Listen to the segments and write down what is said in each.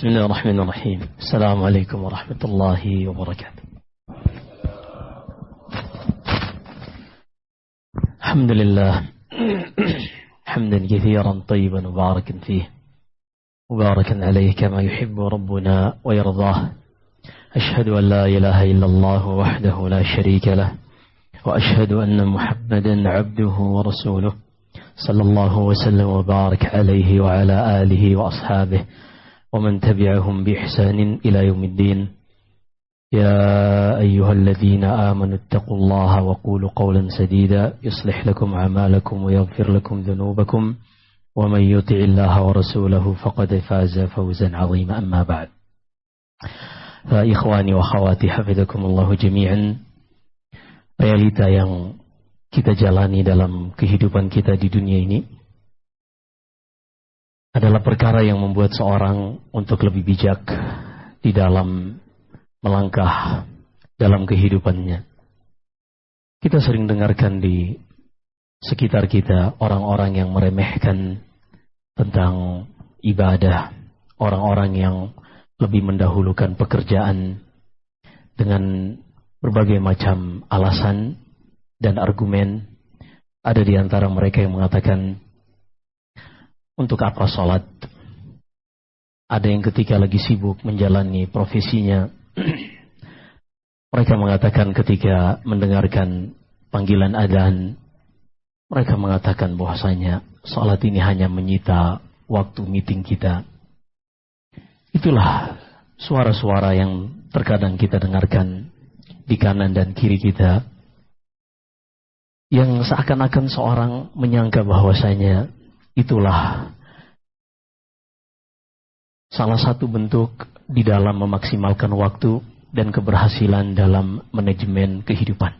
بسم الله الرحمن الرحيم. السلام عليكم ورحمة الله وبركاته. الحمد لله حمدا كثيرا طيبا مباركا فيه مباركا عليه كما يحب ربنا ويرضاه. أشهد أن لا إله إلا الله وحده لا شريك له وأشهد أن محمدا عبده ورسوله صلى الله وسلم وبارك عليه وعلى آله وأصحابه ومن تبعهم بإحسان إلى يوم الدين. يا أيها الذين آمنوا اتقوا الله وقولوا قولا سديدا يصلح لكم أعمالكم ويغفر لكم ذنوبكم ومن يطع الله ورسوله فقد فاز فوزا عظيما. أما بعد، فإخواني وأخواتي حفظكم الله جميعا. Realita yang kita jalani dalam kehidupan kita di dunia ini adalah perkara yang membuat seorang untuk lebih bijak di dalam melangkah dalam kehidupannya. Kita sering dengarkan di sekitar kita orang-orang yang meremehkan tentang ibadah, orang-orang yang lebih mendahulukan pekerjaan dengan berbagai macam alasan dan argumen. Ada di antara mereka yang mengatakan, untuk apa sholat? Ada yang ketika lagi sibuk menjalani profesinya, mereka mengatakan ketika mendengarkan panggilan adzan, mereka mengatakan bahwasanya sholat ini hanya menyita waktu meeting kita. Itulah suara-suara yang terkadang kita dengarkan di kanan dan kiri kita, yang seakan-akan seorang menyangka bahwasanya itulah salah satu bentuk di dalam memaksimalkan waktu dan keberhasilan dalam manajemen kehidupan.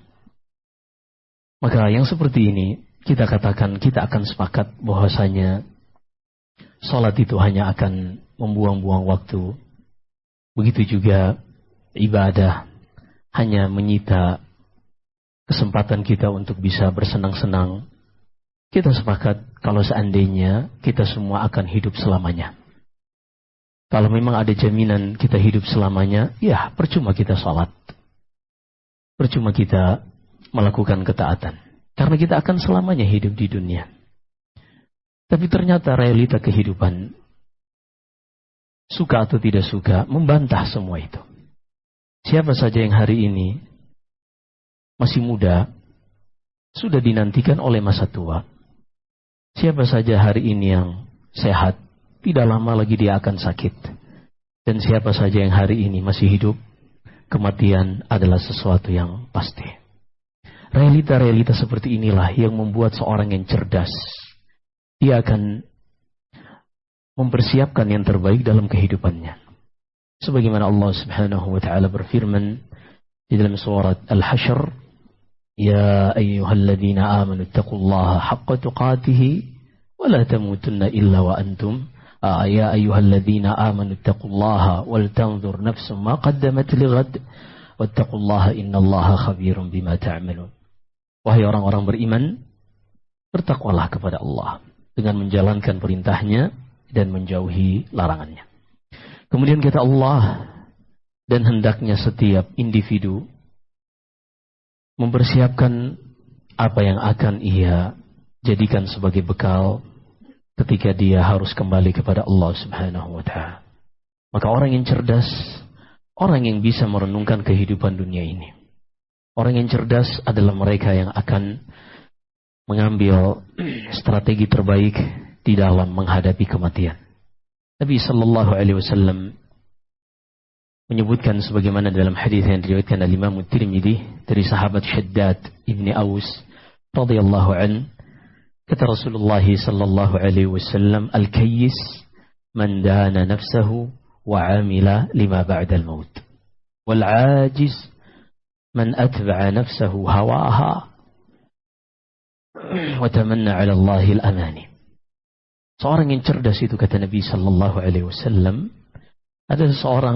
Maka yang seperti ini kita katakan, kita akan sepakat bahwasanya salat itu hanya akan membuang-buang waktu. Begitu juga ibadah hanya menyita kesempatan kita untuk bisa bersenang-senang. Kita sepakat kalau seandainya kita semua akan hidup selamanya. Kalau memang ada jaminan kita hidup selamanya, ya percuma kita sholat. Percuma kita melakukan ketaatan. Karena kita akan selamanya hidup di dunia. Tapi ternyata realita kehidupan, suka atau tidak suka, membantah semua itu. Siapa saja yang hari ini masih muda, sudah dinantikan oleh masa tua. Siapa saja hari ini yang sehat, tidak lama lagi dia akan sakit. Dan siapa saja yang hari ini masih hidup, kematian adalah sesuatu yang pasti. Realita-realita seperti inilah yang membuat seorang yang cerdas, dia akan mempersiapkan yang terbaik dalam kehidupannya. Sebagaimana Allah Subhanahu wa taala berfirman di dalam surat Al-Hasyr, "Ya ayyuhalladzina amanu taqullaha haqqa tuqatih wa la tamutunna illa wa antum ya ayyuhalladzina amanu taqullaha wal tanzur nafsum ma qaddamat lighad wattaqullaha innallaha khabirum bima ta'malun." Wahai orang-orang beriman, bertakwalah kepada Allah dengan menjalankan perintahnya dan menjauhi larangannya. Kemudian kata Allah, dan hendaknya setiap individu mempersiapkan apa yang akan ia jadikan sebagai bekal ketika dia harus kembali kepada Allah Subhanahu wa ta'ala. Maka orang yang cerdas, orang yang bisa merenungkan kehidupan dunia ini. Orang yang cerdas adalah mereka yang akan mengambil strategi terbaik di dalam menghadapi kematian. Nabi sallallahu alaihi wasallam menyebutkan sebagaimana dalam hadis yang diriwayatkan oleh Imam Tirmidzi dari sahabat Shaddad ibni Aus radhiyallahu an, kata Rasulullah sallallahu alaihi wasallam, "Al-kayyis man dana nafsahu wa 'amila lima ba'da al-maut, wal 'ajiz man atba'a nafsahu hawaha wa tamanna 'ala Allah al-amani." Seorang yang cerdas itu, kata Nabi sallallahu alaihi wasallam, adalah seorang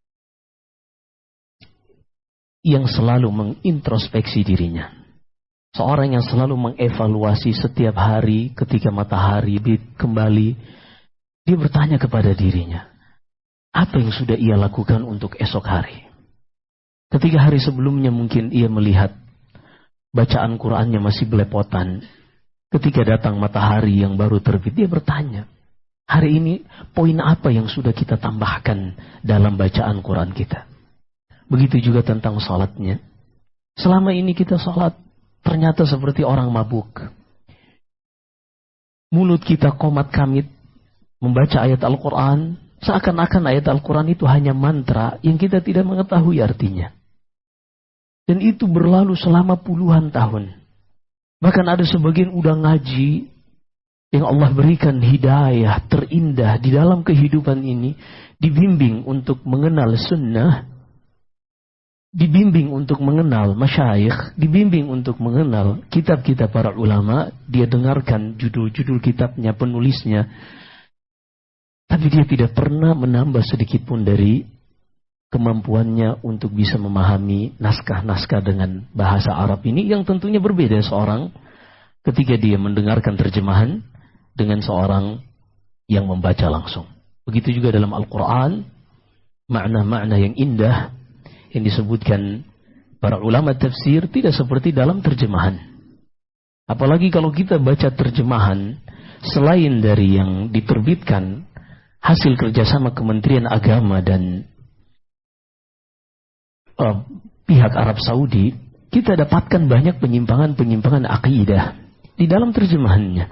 yang selalu mengintrospeksi dirinya. Seorang yang selalu mengevaluasi setiap hari ketika matahari kembali. Dia bertanya kepada dirinya, apa yang sudah ia lakukan untuk esok hari? Ketika hari sebelumnya mungkin ia melihat bacaan Qur'annya masih belepotan. Ketika datang matahari yang baru terbit, dia bertanya, hari ini poin apa yang sudah kita tambahkan dalam bacaan Quran kita? Begitu juga tentang salatnya. Selama ini kita salat ternyata seperti orang mabuk. Mulut kita komat kamit membaca ayat Al-Quran, seakan-akan ayat Al-Quran itu hanya mantra yang kita tidak mengetahui artinya. Dan itu berlalu selama puluhan tahun. Bahkan ada sebagian udah ngaji yang Allah berikan hidayah terindah di dalam kehidupan ini, dibimbing untuk mengenal sunnah, dibimbing untuk mengenal masyayikh, dibimbing untuk mengenal kitab-kitab para ulama. Dia dengarkan judul-judul kitabnya, penulisnya, tapi dia tidak pernah menambah sedikit pun dari kemampuannya untuk bisa memahami naskah-naskah dengan bahasa Arab ini, yang tentunya berbeda seorang ketika dia mendengarkan terjemahan dengan seorang yang membaca langsung. Begitu juga dalam Al-Quran, makna-makna yang indah yang disebutkan para ulama tafsir tidak seperti dalam terjemahan. Apalagi kalau kita baca terjemahan selain dari yang diterbitkan hasil kerjasama Kementerian Agama dan pihak Arab Saudi, kita dapatkan banyak penyimpangan-penyimpangan akidah di dalam terjemahannya.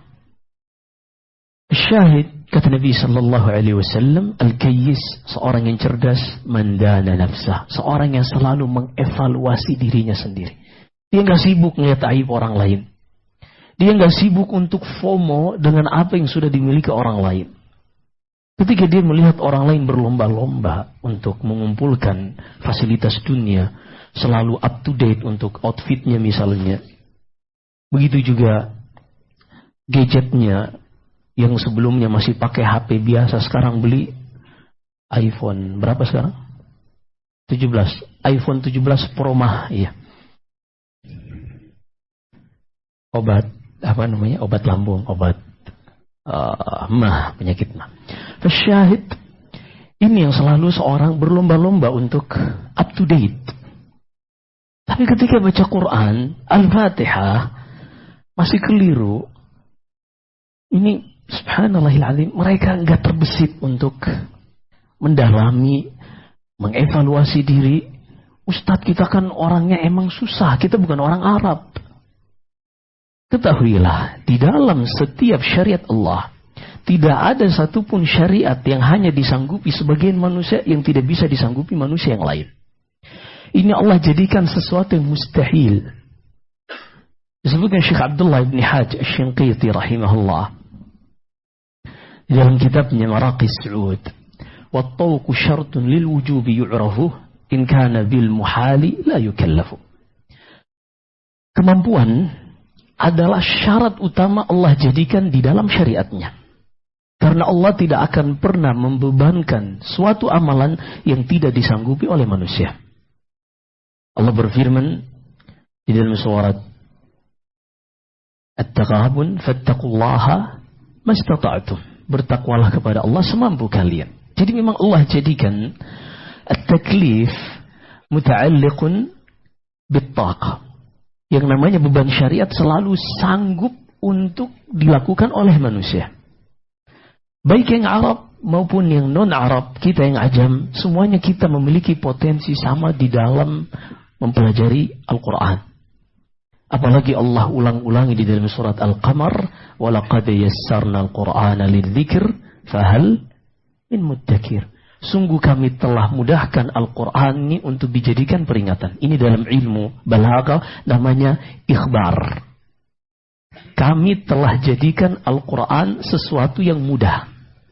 Syahid, kata Nabi sallallahu alaihi wasallam, al-kayyis, seorang yang cerdas, mandana nafsah, seorang yang selalu mengevaluasi dirinya sendiri. Dia enggak sibuk ngelihat aib orang lain. Dia enggak sibuk untuk FOMO dengan apa yang sudah dimiliki orang lain. Ketika dia melihat orang lain berlomba-lomba untuk mengumpulkan fasilitas dunia, selalu up to date untuk outfitnya misalnya. Begitu juga gadgetnya, yang sebelumnya masih pakai HP biasa, sekarang beli iPhone. Berapa sekarang? 17. iPhone 17 Pro Mah, iya. Obat, apa namanya? Obat lambung, obat penyakit mah. Syahid, ini yang selalu seorang berlomba-lomba untuk up to date. Tapi ketika baca Quran, Al-Fatihah, masih keliru. Ini subhanallahil-azim, mereka enggak terbesit untuk mendalami, mengevaluasi diri. Ustadz, kita kan orangnya emang susah, kita bukan orang Arab. Ketahuilah, di dalam setiap syariat Allah, tidak ada satupun syariat yang hanya disanggupi sebagian manusia yang tidak bisa disanggupi manusia yang lain. Ini Allah jadikan sesuatu yang mustahil. Disebutkan Syekh Abdullah bin Hajj Asy-Shinqiti rahimahullah di dalam kitabnya Maraqis Su'ud, "Wat-tawqu syartun lil wujubi yu'rafu in kana bil muhali la yukallafu." Kemampuan adalah syarat utama Allah jadikan di dalam syariatnya. Karena Allah tidak akan pernah membebankan suatu amalan yang tidak disanggupi oleh manusia. Allah berfirman di dalam surat At-Taghabun, "Fattaqullaha mastata'tum." Bertakwalah kepada Allah semampu kalian. Jadi memang Allah jadikan at-taklif muta'alliqun bit-taqah. Yang namanya beban syariat selalu sanggup untuk dilakukan oleh manusia. Baik yang Arab maupun yang non-Arab, kita yang ajam, semuanya kita memiliki potensi sama di dalam mempelajari Al-Quran. Apalagi Allah ulang-ulangi di dalam surat Al-Qamar, وَلَقَدْ يَسَّرْنَا الْقُرْآنَ لِلذِّكْرِ فَهَلْ مِنْ مُدَّكِرٍ. Sungguh kami telah mudahkan Al-Quran ini untuk dijadikan peringatan. Ini dalam ilmu balaghah namanya ikhbar. Kami telah jadikan Al-Quran sesuatu yang mudah.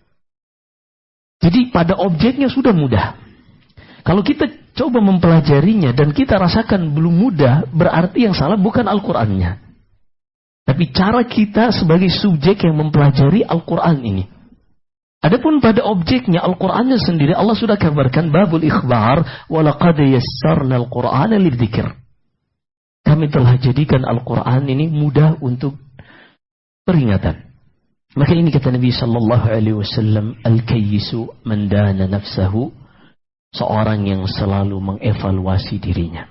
Jadi pada objeknya sudah mudah. Kalau kita coba mempelajarinya dan kita rasakan belum mudah, berarti yang salah bukan Al-Qurannya. Tapi cara kita sebagai subjek yang mempelajari Al-Quran ini. Adapun pada objeknya Al-Qur'annya sendiri, Allah sudah kabarkan babul ikhbar, walaqad yassarna al-Qur'ana lidzikr. Kami telah jadikan Al-Quran ini mudah untuk peringatan. Maka ini kata Nabi sallallahu alaihi wasallam, al-kayyisu man dana nafsahu, seorang yang selalu mengevaluasi dirinya.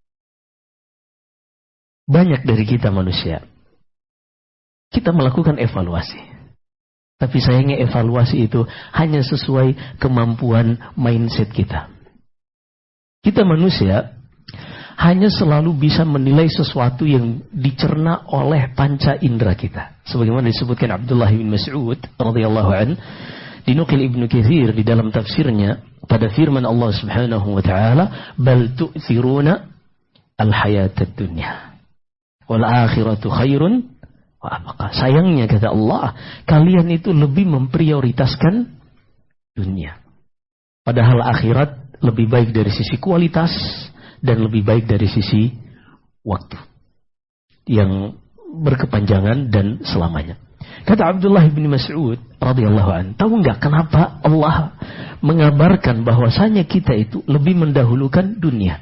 Banyak dari kita manusia, kita melakukan evaluasi. Tapi sayangnya evaluasi itu hanya sesuai kemampuan mindset kita. Kita manusia hanya selalu bisa menilai sesuatu yang dicerna oleh panca indera kita. Sebagaimana disebutkan Abdullah bin Mas'ud radhiyallahu an, dinukil Ibnu Katsir di dalam tafsirnya pada firman Allah Subhanahu wa taala, "Bal tu'thiruna al-hayatad dunya wal akhiratu khairun wa abqa." Sayangnya kata Allah, kalian itu lebih memprioritaskan dunia. Padahal akhirat lebih baik dari sisi kualitas dan lebih baik dari sisi waktu yang berkepanjangan dan selamanya. Kata Abdullah bin Mas'ud radhiyallahu an, tahu enggak kenapa Allah mengabarkan bahwasanya kita itu lebih mendahulukan dunia?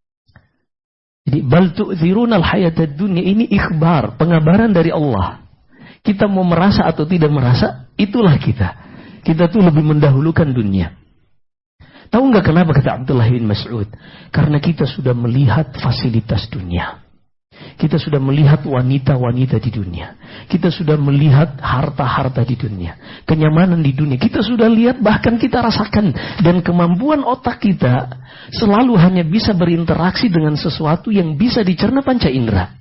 Jadi bal tu'thiruna al-hayatad dunya, ini ikhbar, pengabaran dari Allah. Kita mau merasa atau tidak merasa, itulah kita. Kita tuh lebih mendahulukan dunia. Tahu nggak kenapa kata Abdullah bin Mas'ud? Karena kita sudah melihat fasilitas dunia. Kita sudah melihat wanita-wanita di dunia. Kita sudah melihat harta-harta di dunia. Kenyamanan di dunia. Kita sudah lihat, bahkan kita rasakan. Dan kemampuan otak kita selalu hanya bisa berinteraksi dengan sesuatu yang bisa dicerna panca indera.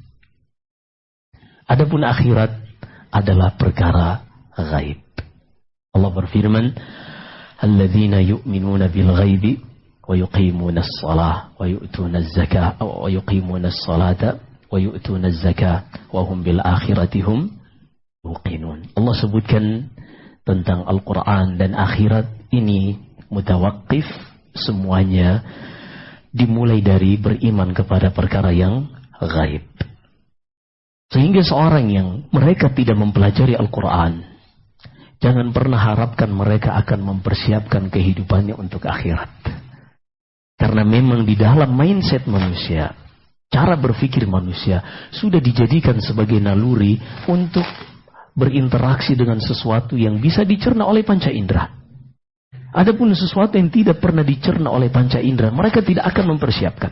Adapun akhirat adalah perkara gaib. Allah berfirman, alladzina yu'minuna bil ghaibi wa yuqimuna as-salah wa yu'tuna az-zakah wa yuqimuna as-salata wa yu'tuna az-zakah wa hum bil akhirati hum yuqinun. Allah sebutkan tentang Al-Qur'an dan akhirat ini mutawaqqif, semuanya dimulai dari beriman kepada perkara yang gaib. Sehingga seorang yang mereka tidak mempelajari Al-Qur'an, jangan pernah harapkan mereka akan mempersiapkan kehidupannya untuk akhirat. Karena memang di dalam mindset manusia, cara berpikir manusia sudah dijadikan sebagai naluri untuk berinteraksi dengan sesuatu yang bisa dicerna oleh panca indera. Adapun sesuatu yang tidak pernah dicerna oleh panca indera, mereka tidak akan mempersiapkan.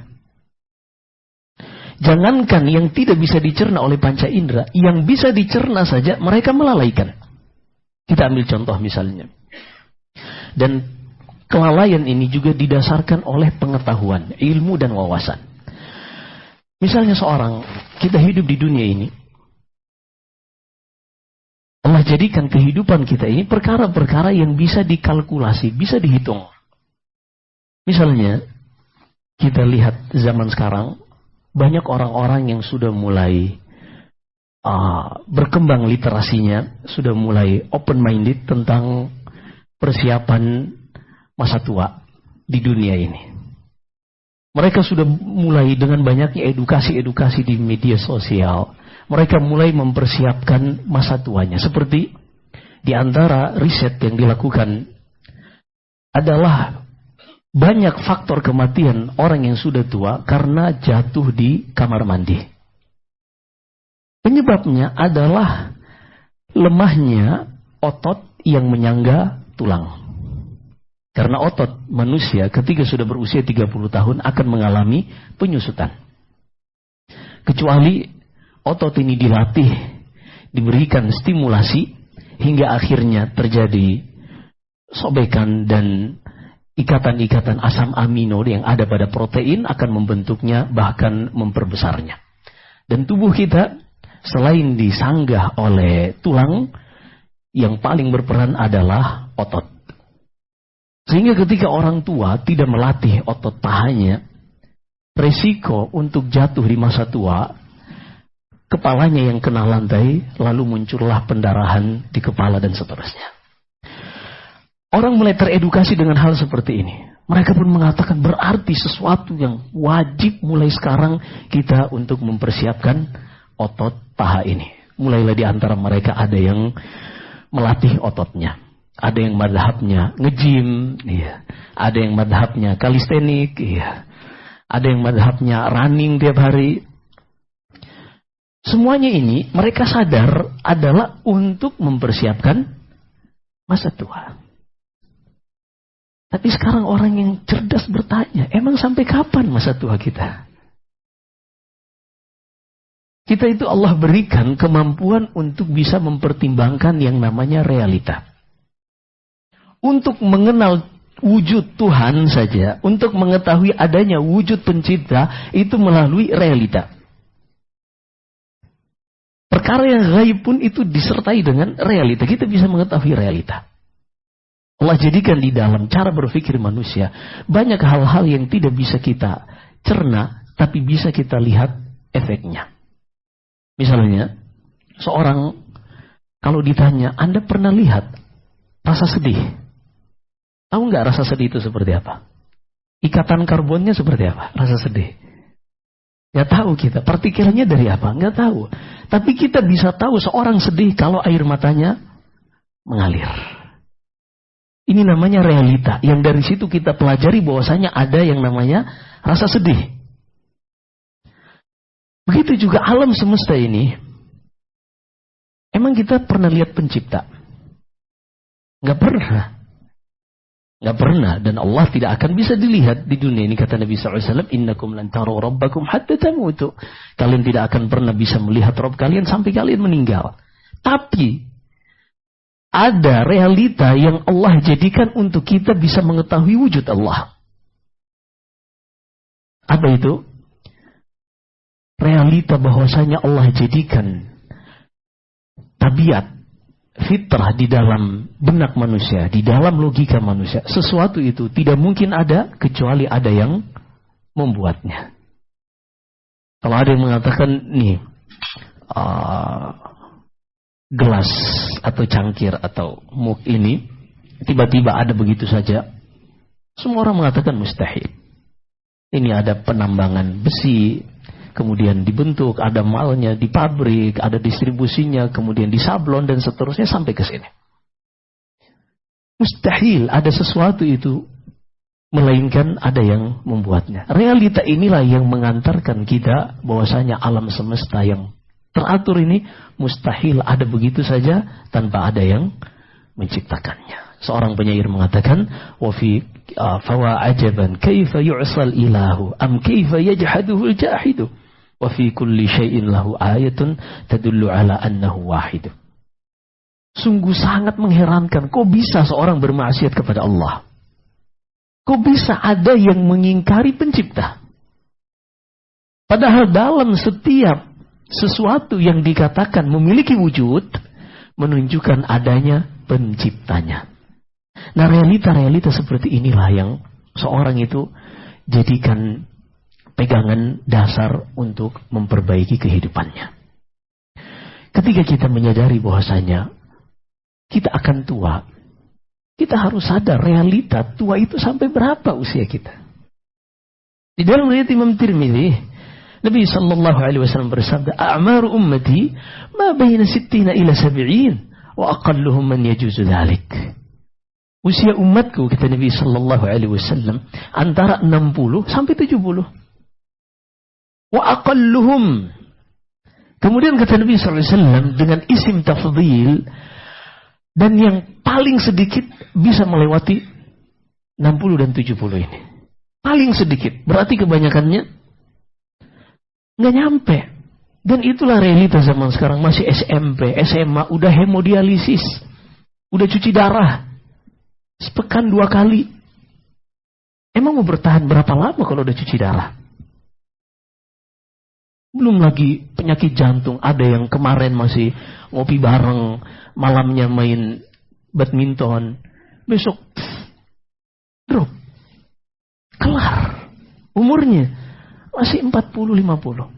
Jangankan yang tidak bisa dicerna oleh panca indera, yang bisa dicerna saja mereka melalaikan. Kita ambil contoh misalnya. Dan kelalaian ini juga didasarkan oleh pengetahuan, ilmu dan wawasan. Misalnya seorang, kita hidup di dunia ini, Allah jadikan kehidupan kita ini perkara-perkara yang bisa dikalkulasi, bisa dihitung. Misalnya, kita lihat zaman sekarang, banyak orang-orang yang sudah mulai berkembang literasinya, sudah mulai open-minded tentang persiapan masa tua di dunia ini. Mereka sudah mulai dengan banyaknya edukasi-edukasi di media sosial. Mereka mulai mempersiapkan masa tuanya. Seperti di antara riset yang dilakukan adalah banyak faktor kematian orang yang sudah tua karena jatuh di kamar mandi. Penyebabnya adalah lemahnya otot yang menyangga tulang. Karena otot manusia ketika sudah berusia 30 tahun akan mengalami penyusutan. Kecuali otot ini dilatih, diberikan stimulasi, hingga akhirnya terjadi sobekan dan ikatan-ikatan asam amino yang ada pada protein akan membentuknya, bahkan memperbesarnya. Dan tubuh kita selain disanggah oleh tulang, yang paling berperan adalah otot. Sehingga ketika orang tua tidak melatih otot pahanya, resiko untuk jatuh di masa tua, kepalanya yang kena lantai, lalu muncullah pendarahan di kepala dan seterusnya. Orang mulai teredukasi dengan hal seperti ini. Mereka pun mengatakan berarti sesuatu yang wajib mulai sekarang kita untuk mempersiapkan otot paha ini. Mulailah di antara mereka ada yang melatih ototnya. Ada yang madhabnya nge-gym, iya. Ada yang madhabnya kalistenik, iya. Ada yang madhabnya running tiap hari. Semuanya ini mereka sadar adalah untuk mempersiapkan masa tua. Tapi sekarang orang yang cerdas bertanya, emang sampai kapan masa tua kita? Kita itu Allah berikan kemampuan untuk bisa mempertimbangkan yang namanya realita. Untuk mengenal wujud Tuhan saja, untuk mengetahui adanya wujud pencipta, itu melalui realita. Perkara yang gaib pun itu disertai dengan realita. Kita bisa mengetahui realita. Allah jadikan di dalam cara berpikir manusia banyak hal-hal yang tidak bisa kita cerna, tapi bisa kita lihat efeknya. Misalnya, seorang kalau ditanya, Anda pernah lihat rasa sedih? Tahu nggak rasa sedih itu seperti apa? Ikatan karbonnya seperti apa? Rasa sedih. Nggak tahu kita. Partikelnya dari apa? Nggak tahu. Tapi kita bisa tahu seorang sedih kalau air matanya mengalir. Ini namanya realita. Yang dari situ kita pelajari bahwasanya ada yang namanya rasa sedih. Begitu juga alam semesta ini. Emang kita pernah lihat pencipta? Nggak pernah. Nggak pernah. Dan Allah tidak akan bisa dilihat di dunia ini. Kata Nabi SAW, Innakum lan taru rabbakum hatta tamutu. Kalian tidak akan pernah bisa melihat Rabb kalian sampai kalian meninggal. Tapi ada realita yang Allah jadikan untuk kita bisa mengetahui wujud Allah. Apa itu? Realita bahwasanya Allah jadikan tabiat, fitrah di dalam benak manusia, di dalam logika manusia. Sesuatu itu tidak mungkin ada kecuali ada yang membuatnya. Kalau ada yang mengatakan, nih, gelas atau cangkir atau mug ini tiba-tiba ada begitu saja, semua orang mengatakan mustahil. Ini ada penambangan besi, kemudian dibentuk, ada malnya di pabrik, ada distribusinya, kemudian disablon dan seterusnya sampai ke sini. Mustahil ada sesuatu itu, melainkan ada yang membuatnya. Realita inilah yang mengantarkan kita bahwasanya alam semesta yang teratur ini mustahil ada begitu saja tanpa ada yang menciptakannya. Seorang penyair mengatakan, wa fi fawa ajaban kaifa yu'sal ilahu am kaifa yajhaduhu al-jahidu wa fi kulli syai'in lahu ayatun tadullu ala annahu wahid. Sungguh sangat mengherankan, kok bisa seorang bermaksiat kepada Allah? Kok bisa ada yang mengingkari pencipta? Padahal dalam setiap sesuatu yang dikatakan memiliki wujud menunjukkan adanya penciptanya. Nah, realita-realita seperti inilah yang seorang itu jadikan pegangan dasar untuk memperbaiki kehidupannya. Ketika kita menyadari bahwasanya kita akan tua, kita harus sadar realita tua itu sampai berapa usia kita. Di dalam riwayat Imam Tirmidzi, Nabi sallallahu alaihi wasallam bersabda, "A'maru ummati ma baina 60 ila 70 wa aqalluhum man yajuzu dzalik." Usia umatku, kata Nabi sallallahu alaihi wasallam, antara 60 sampai 70. Wa aqalluhum. Kemudian kata Nabi sallallahu alaihi wasallam dengan isim tafdhil, dan yang paling sedikit bisa melewati 60 dan 70 ini. Paling sedikit, berarti kebanyakannya nggak nyampe. Dan itulah realita zaman sekarang. Masih SMP, SMA, udah hemodialisis, udah cuci darah sepekan 2 kali. Emang mau bertahan berapa lama kalau udah cuci darah? Belum lagi penyakit jantung. Ada yang kemarin masih ngopi bareng, malamnya main badminton, besok drop, kelar. Umurnya masih 40-50.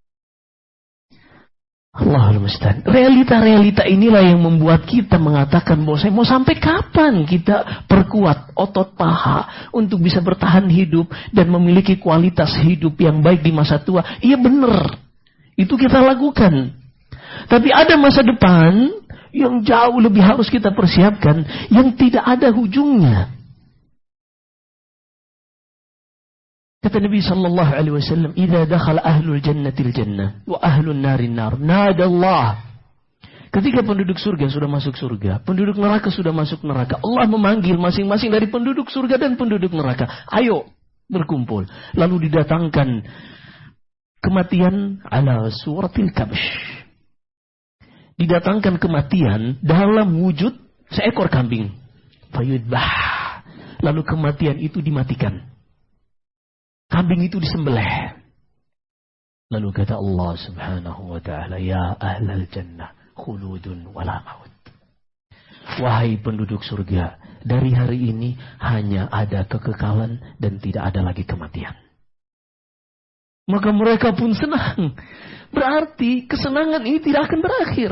Allahul musta'an. Realita-realita inilah yang membuat kita mengatakan bahwa mau sampai kapan kita perkuat otot paha untuk bisa bertahan hidup dan memiliki kualitas hidup yang baik di masa tua. Iya benar, itu kita lakukan. Tapi ada masa depan yang jauh lebih harus kita persiapkan, yang tidak ada ujungnya. Kata Nabi sallallahu alaihi wasallam, "Idza dakhala ahlul jannatil jannah wa ahlun narin nar, nada Allah." Ketika penduduk surga sudah masuk surga, penduduk neraka sudah masuk neraka, Allah memanggil masing-masing dari penduduk surga dan penduduk neraka, "Ayo berkumpul." Lalu didatangkan kematian ala suratil kabsh. Didatangkan kematian dalam wujud seekor kambing. Fayudbah. Lalu kematian itu dimatikan. Kambing itu disembelih. Lalu kata Allah Subhanahu wa taala, "Ya ahlal jannah, khuludun wala maut." Wahai penduduk surga, dari hari ini hanya ada kekekalan dan tidak ada lagi kematian. Maka mereka pun senang. Berarti kesenangan ini tidak akan berakhir.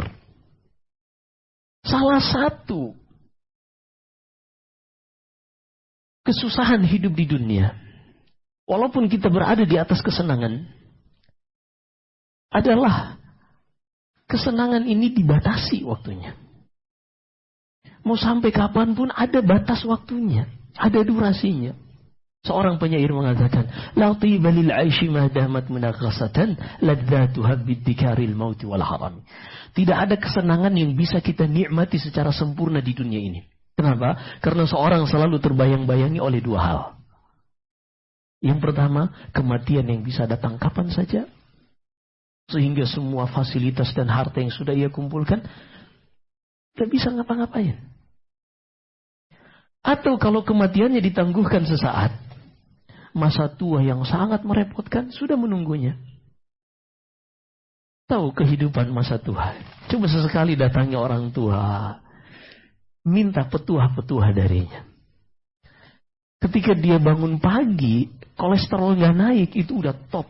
Salah satu kesusahan hidup di dunia, walaupun kita berada di atas kesenangan, adalah kesenangan ini dibatasi waktunya. Mau sampai kapanpun ada batas waktunya, ada durasinya. Seorang penyair mengatakan, "La tiba lil 'aishi ma damat munaghasatan, ladzatuha biddikaril maut wal haram." Tidak ada kesenangan yang bisa kita nikmati secara sempurna di dunia ini. Kenapa? Karena seorang selalu terbayang-bayangi oleh dua hal. Yang pertama, kematian yang bisa datang kapan saja, sehingga semua fasilitas dan harta yang sudah ia kumpulkan tidak bisa ngapa-ngapain. Atau kalau kematiannya ditangguhkan sesaat, masa tua yang sangat merepotkan sudah menunggunya. Tahu kehidupan masa tua. Coba sesekali datangi orang tua, minta petuah-petuah darinya. Ketika dia bangun pagi, kolesterol nggak naik, itu udah top.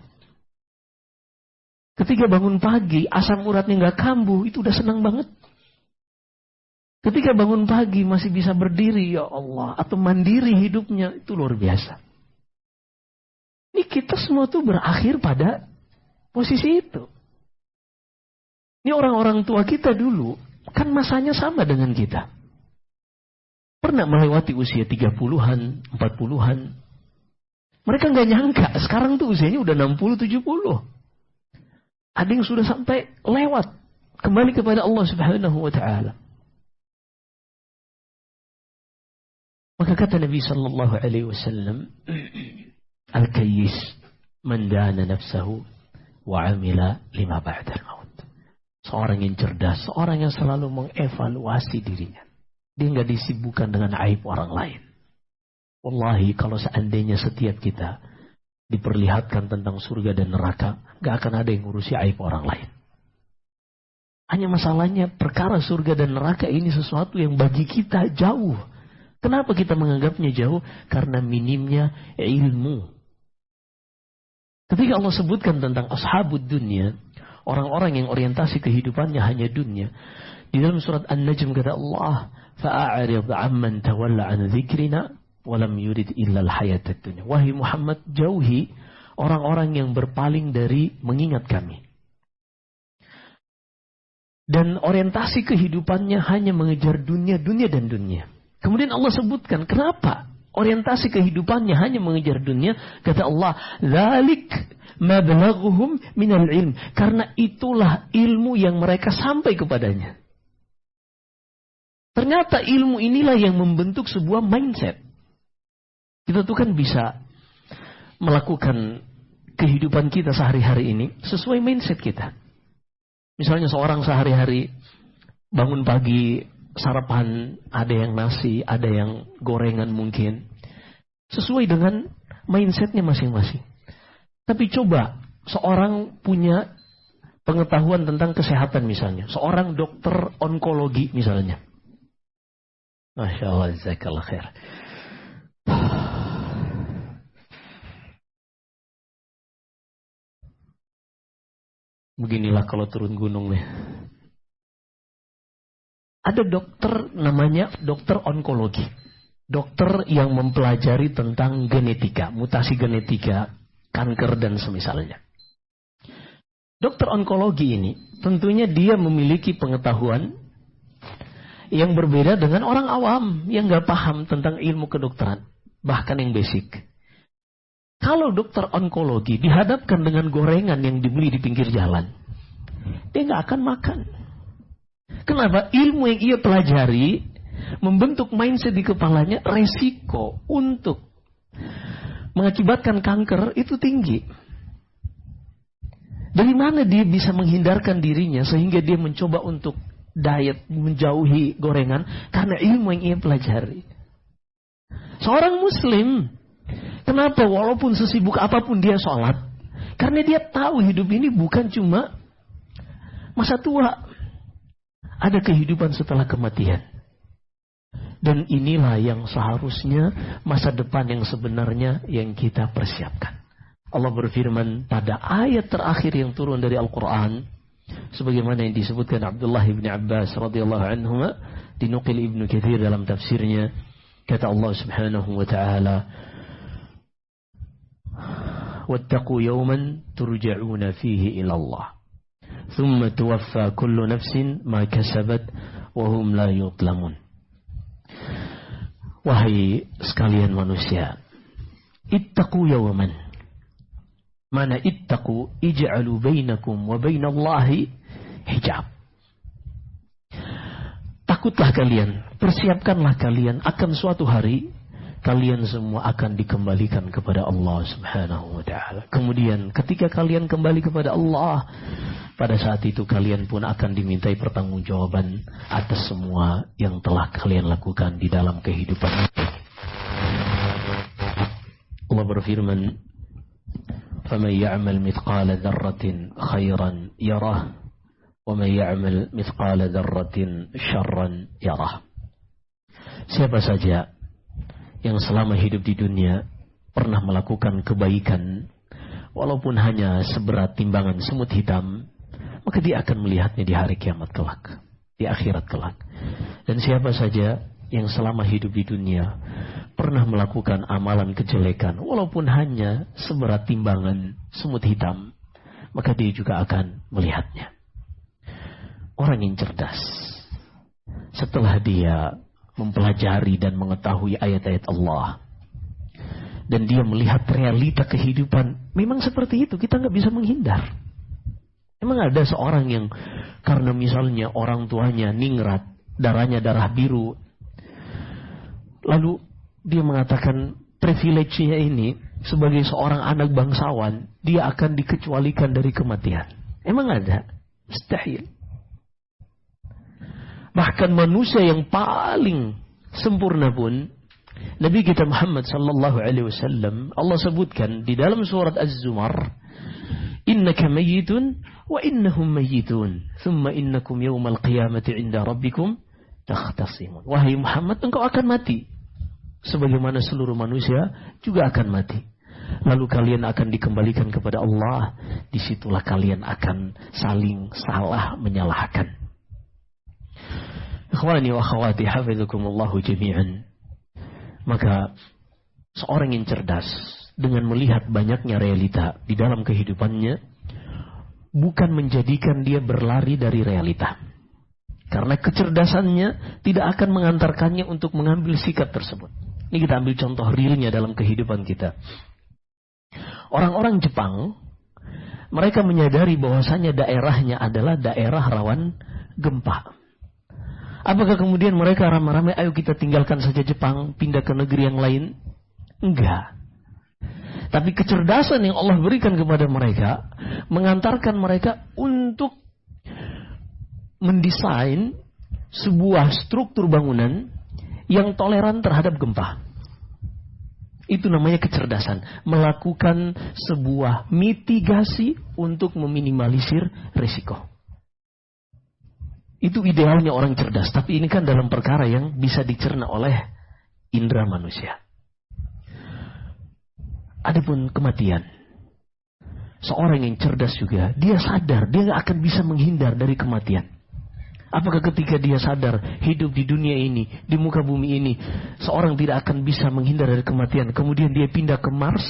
Ketika bangun pagi, asam uratnya nggak kambuh, itu udah senang banget. Ketika bangun pagi masih bisa berdiri, ya Allah, atau mandiri hidupnya, itu luar biasa. Ini kita semua tuh berakhir pada posisi itu. Ini orang-orang tua kita dulu, kan masanya sama dengan kita. Pernah melewati usia 30-an, 40-an. Mereka nggak nyangka, sekarang tuh usianya udah 60, 70. Ada yang sudah sampai lewat, kembali kepada Allah Subhanahu wa ta'ala. Maka kata Nabi sallallahu alaihi wasallam, "Al-kayyis man dana nafsahu wa amila lima ba'dal maut." Seorang yang cerdas, seorang yang selalu mengevaluasi dirinya. Dia nggak disibukkan dengan aib orang lain. Wallahi, kalau seandainya setiap kita diperlihatkan tentang surga dan neraka, nggak akan ada yang ngurusi aib orang lain. Hanya masalahnya perkara surga dan neraka ini sesuatu yang bagi kita jauh. Kenapa kita menganggapnya jauh? Karena minimnya ilmu. Ketika Allah sebutkan tentang ashabud dunia, orang-orang yang orientasi kehidupannya hanya dunia. Di dalam surat An-Najm kata Allah, "Fa'arid 'amman tawalla 'an dzikrina wa lam yurid illa al-hayatad dunya." Wahai Muhammad, jauhi orang-orang yang berpaling dari mengingat kami. Dan orientasi kehidupannya hanya mengejar dunia, dunia dan dunia. Kemudian Allah sebutkan kenapa orientasi kehidupannya hanya mengejar dunia. Kata Allah, "Dzalik mablaghuhum minal ilm." Karena itulah ilmu yang mereka sampai kepadanya. Ternyata ilmu inilah yang membentuk sebuah mindset. Kita tuh kan bisa melakukan kehidupan kita sehari-hari ini sesuai mindset kita. Misalnya seorang sehari-hari bangun pagi, sarapan, ada yang nasi, ada yang gorengan mungkin. Sesuai dengan mindsetnya masing-masing. Tapi coba seorang punya pengetahuan tentang kesehatan misalnya. Seorang dokter onkologi misalnya. Masya Allah, jazakallah khair. Beginilah kalau turun gunung nih. Ada dokter namanya dokter onkologi. Dokter yang mempelajari tentang genetika, mutasi genetika, kanker dan semisalnya. Dokter onkologi ini tentunya dia memiliki pengetahuan yang berbeda dengan orang awam yang gak paham tentang ilmu kedokteran. Bahkan yang basic. Kalau dokter onkologi dihadapkan dengan gorengan yang dibeli di pinggir jalan, dia nggak akan makan. Kenapa? Ilmu yang ia pelajari membentuk mindset di kepalanya, resiko untuk mengakibatkan kanker itu tinggi. Dari mana dia bisa menghindarkan dirinya sehingga dia mencoba untuk diet, menjauhi gorengan? Karena ilmu yang ia pelajari. Seorang muslim, kenapa walaupun sesibuk apapun dia sholat? Karena dia tahu hidup ini bukan cuma masa tua. Ada kehidupan setelah kematian. Dan inilah yang seharusnya masa depan yang sebenarnya yang kita persiapkan. Allah berfirman pada ayat terakhir yang turun dari Al-Quran, sebagaimana yang disebutkan Abdullah ibn Abbas radhiyallahu anhu, dinukil Ibnu Katsir dalam tafsirnya, kata Allah Subhanahu wa taala, "Wattaqu yawman turja'una fihi ila Allah, thumma tuwaffa kullu nafsin ma kasabat wa hum la yudlamun." Wahai sekalian manusia, ittaqu yawman. Mana ittaqu, ij'alu bainakum wa bainallahi hijab. Takutlah kalian, persiapkanlah kalian akan suatu hari kalian semua akan dikembalikan kepada Allah Subhanahu wa taala. Kemudian ketika kalian kembali kepada Allah, pada saat itu kalian pun akan dimintai pertanggungjawaban atas semua yang telah kalian lakukan di dalam kehidupan itu. Allah berfirman, "Faman ya'mal mithqala dzarratin khairan yarah, wa man ya'mal mithqala dzarratin syarran yarah." Siapa saja yang selama hidup di dunia pernah melakukan kebaikan, walaupun hanya seberat timbangan semut hitam, maka dia akan melihatnya di hari kiamat kelak, di akhirat kelak. Dan siapa saja yang selama hidup di dunia pernah melakukan amalan kejelekan, walaupun hanya seberat timbangan semut hitam, maka dia juga akan melihatnya. Orang yang cerdas, setelah dia mempelajari dan mengetahui ayat-ayat Allah, dan dia melihat realita kehidupan, memang seperti itu, kita nggak bisa menghindar. Memang ada seorang yang karena misalnya orang tuanya ningrat, darahnya darah biru, lalu dia mengatakan privilege-nya ini sebagai seorang anak bangsawan, dia akan dikecualikan dari kematian. Emang ada? Mustahil. Bahkan manusia yang paling sempurna pun, Nabi kita Muhammad sallallahu alaihi wasallam, Allah sebutkan di dalam surat Az-Zumar, "Innaka mayyitun wa innahum mayyitun, thumma innakum yawmal qiyamati 'inda rabbikum takhtasimun." Wahai Muhammad, engkau akan mati sebagaimana seluruh manusia juga akan mati. Lalu kalian akan dikembalikan kepada Allah. Disitulah kalian akan saling salah menyalahkan. Ikhwani wa akhwati hafizakumullahu jami'an. Maka seorang yang cerdas dengan melihat banyaknya realita di dalam kehidupannya, bukan menjadikan dia berlari dari realita. Karena kecerdasannya tidak akan mengantarkannya untuk mengambil sikap tersebut. Ini kita ambil contoh realnya dalam kehidupan kita. Orang-orang Jepang, mereka menyadari bahwasanya daerahnya adalah daerah rawan gempa. Apakah kemudian mereka ramai-ramai, ayo kita tinggalkan saja Jepang, pindah ke negeri yang lain? Enggak. Tapi kecerdasan yang Allah berikan kepada mereka mengantarkan mereka untuk mendesain sebuah struktur bangunan yang toleran terhadap gempa. Itu namanya kecerdasan. Melakukan sebuah mitigasi untuk meminimalisir risiko. Itu idealnya orang cerdas. Tapi ini kan dalam perkara yang bisa dicerna oleh indera manusia. Adapun kematian, seorang yang cerdas juga, dia sadar dia gak akan bisa menghindar dari kematian. Apakah ketika dia sadar hidup di dunia ini, di muka bumi ini, seorang tidak akan bisa menghindar dari kematian, kemudian dia pindah ke Mars?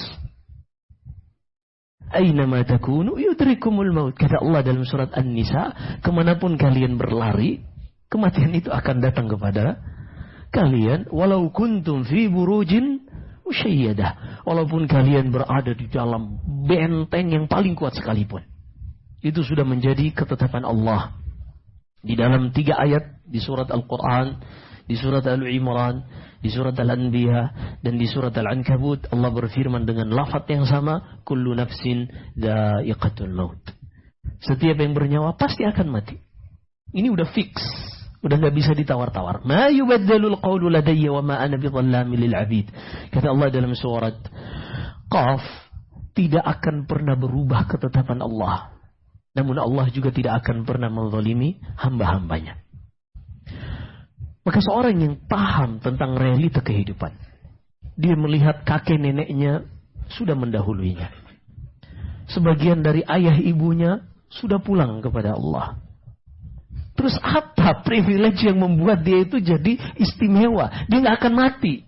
Aynama takunu yudrikumul maut. Kata Allah dalam surat An-Nisa, kemanapun kalian berlari, kematian itu akan datang kepada kalian. Walau kuntum fi burujin musyayyadah. Walaupun kalian berada di dalam benteng yang paling kuat sekalipun. Itu sudah menjadi ketetapan Allah. Di dalam 3 ayat di surat Al-Quran, di surat Al-Imran, di surat Al-Anbiya, dan di surat Al-Ankabut, Allah berfirman dengan lafaz yang sama, kullu nafsin dha'iqatul maut. Setiap yang bernyawa pasti akan mati. Ini udah fix. Udah gak bisa ditawar-tawar. Ma yubaddalul qawlu ladayya wa ma ana bidhallamin lil abid. Kata Allah dalam surat Qaf, tidak akan pernah berubah ketetapan Allah. Namun Allah juga tidak akan pernah menzalimi hamba-hambanya. Maka seorang yang paham tentang realita kehidupan, dia melihat kakek neneknya sudah mendahuluinya. Sebagian dari ayah ibunya sudah pulang kepada Allah. Terus apa privilege yang membuat dia itu jadi istimewa? Dia gak akan mati.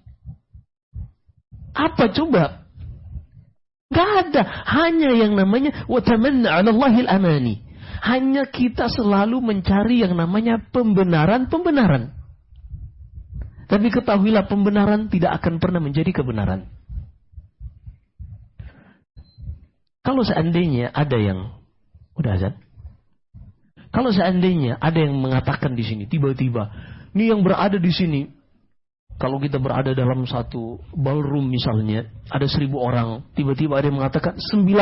Apa coba? Gak ada. Hanya yang namanya وَتَمَنَّ عَلَى اللَّهِ الْأَمَانِ. Hanya kita selalu mencari yang namanya pembenaran-pembenaran. Tapi ketahuilah pembenaran tidak akan pernah menjadi kebenaran. Kalau seandainya ada yang... Udah azan? Kalau seandainya ada yang mengatakan di sini, tiba-tiba, ini yang berada di sini, kalau kita berada dalam satu ballroom misalnya, ada 1.000 orang, tiba-tiba ada yang mengatakan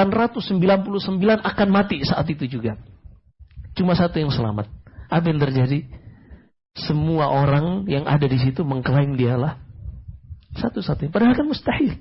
999 akan mati saat itu juga. Cuma satu yang selamat. Apa yang terjadi? Semua orang yang ada di situ mengklaim dialah satu-satunya. Padahal kan mustahil.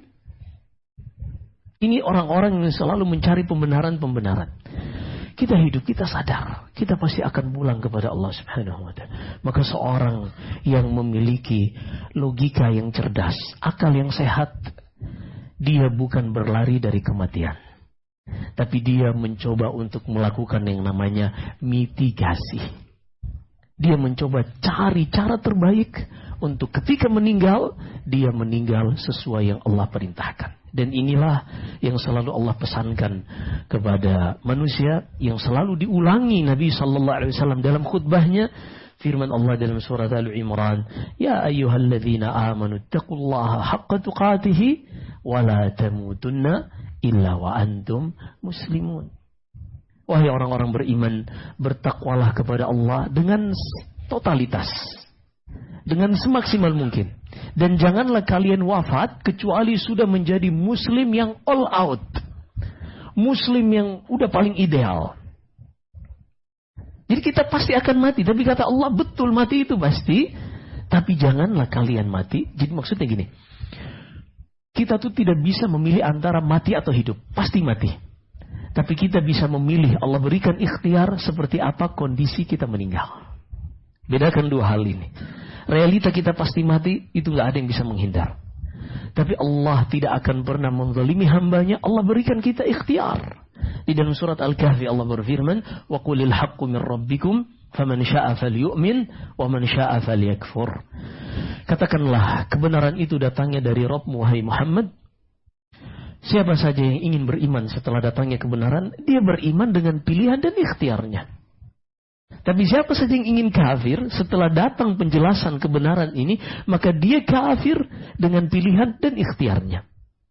Ini orang-orang yang selalu mencari pembenaran-pembenaran. Kita hidup, kita sadar, kita pasti akan pulang kepada Allah Subhanahu wa ta'ala. Maka seorang yang memiliki logika yang cerdas, akal yang sehat, dia bukan berlari dari kematian. Tapi dia mencoba untuk melakukan yang namanya mitigasi. Dia mencoba cari cara terbaik untuk ketika meninggal, dia meninggal sesuai yang Allah perintahkan. Dan inilah yang selalu Allah pesankan kepada manusia, yang selalu diulangi Nabi SAW dalam khutbahnya. Firman Allah dalam surat Al-Imran, Ya ayyuhalladzina amanu taqullaha haqqa tuqatihi wa la tamutunna illa wa antum muslimun. Wahai orang-orang beriman, bertakwalah kepada Allah dengan totalitas, dengan semaksimal mungkin. Dan janganlah kalian wafat kecuali sudah menjadi muslim yang all out. Muslim yang udah paling ideal. Jadi kita pasti akan mati. Tapi kata Allah, betul mati itu pasti. Tapi janganlah kalian mati. Jadi maksudnya gini. Kita tuh tidak bisa memilih antara mati atau hidup. Pasti mati. Tapi kita bisa memilih. Allah berikan ikhtiar seperti apa kondisi kita meninggal. Bedakan dua hal ini. Realita kita pasti mati, itu gak ada yang bisa menghindar. Tapi Allah tidak akan pernah menzalimi hambanya. Allah berikan kita ikhtiar. Di dalam surat Al-Kahfi Allah berfirman, wa qulil haqqu min rabbikum faman syaa'a falyu'min wa man syaa'a falyakfur. Katakanlah, kebenaran itu datangnya dari Rabbmu wahai Muhammad. Siapa saja yang ingin beriman setelah datangnya kebenaran, dia beriman dengan pilihan dan ikhtiarnya. Tapi siapa saja yang ingin kafir setelah datang penjelasan kebenaran ini, maka dia kafir dengan pilihan dan ikhtiarnya.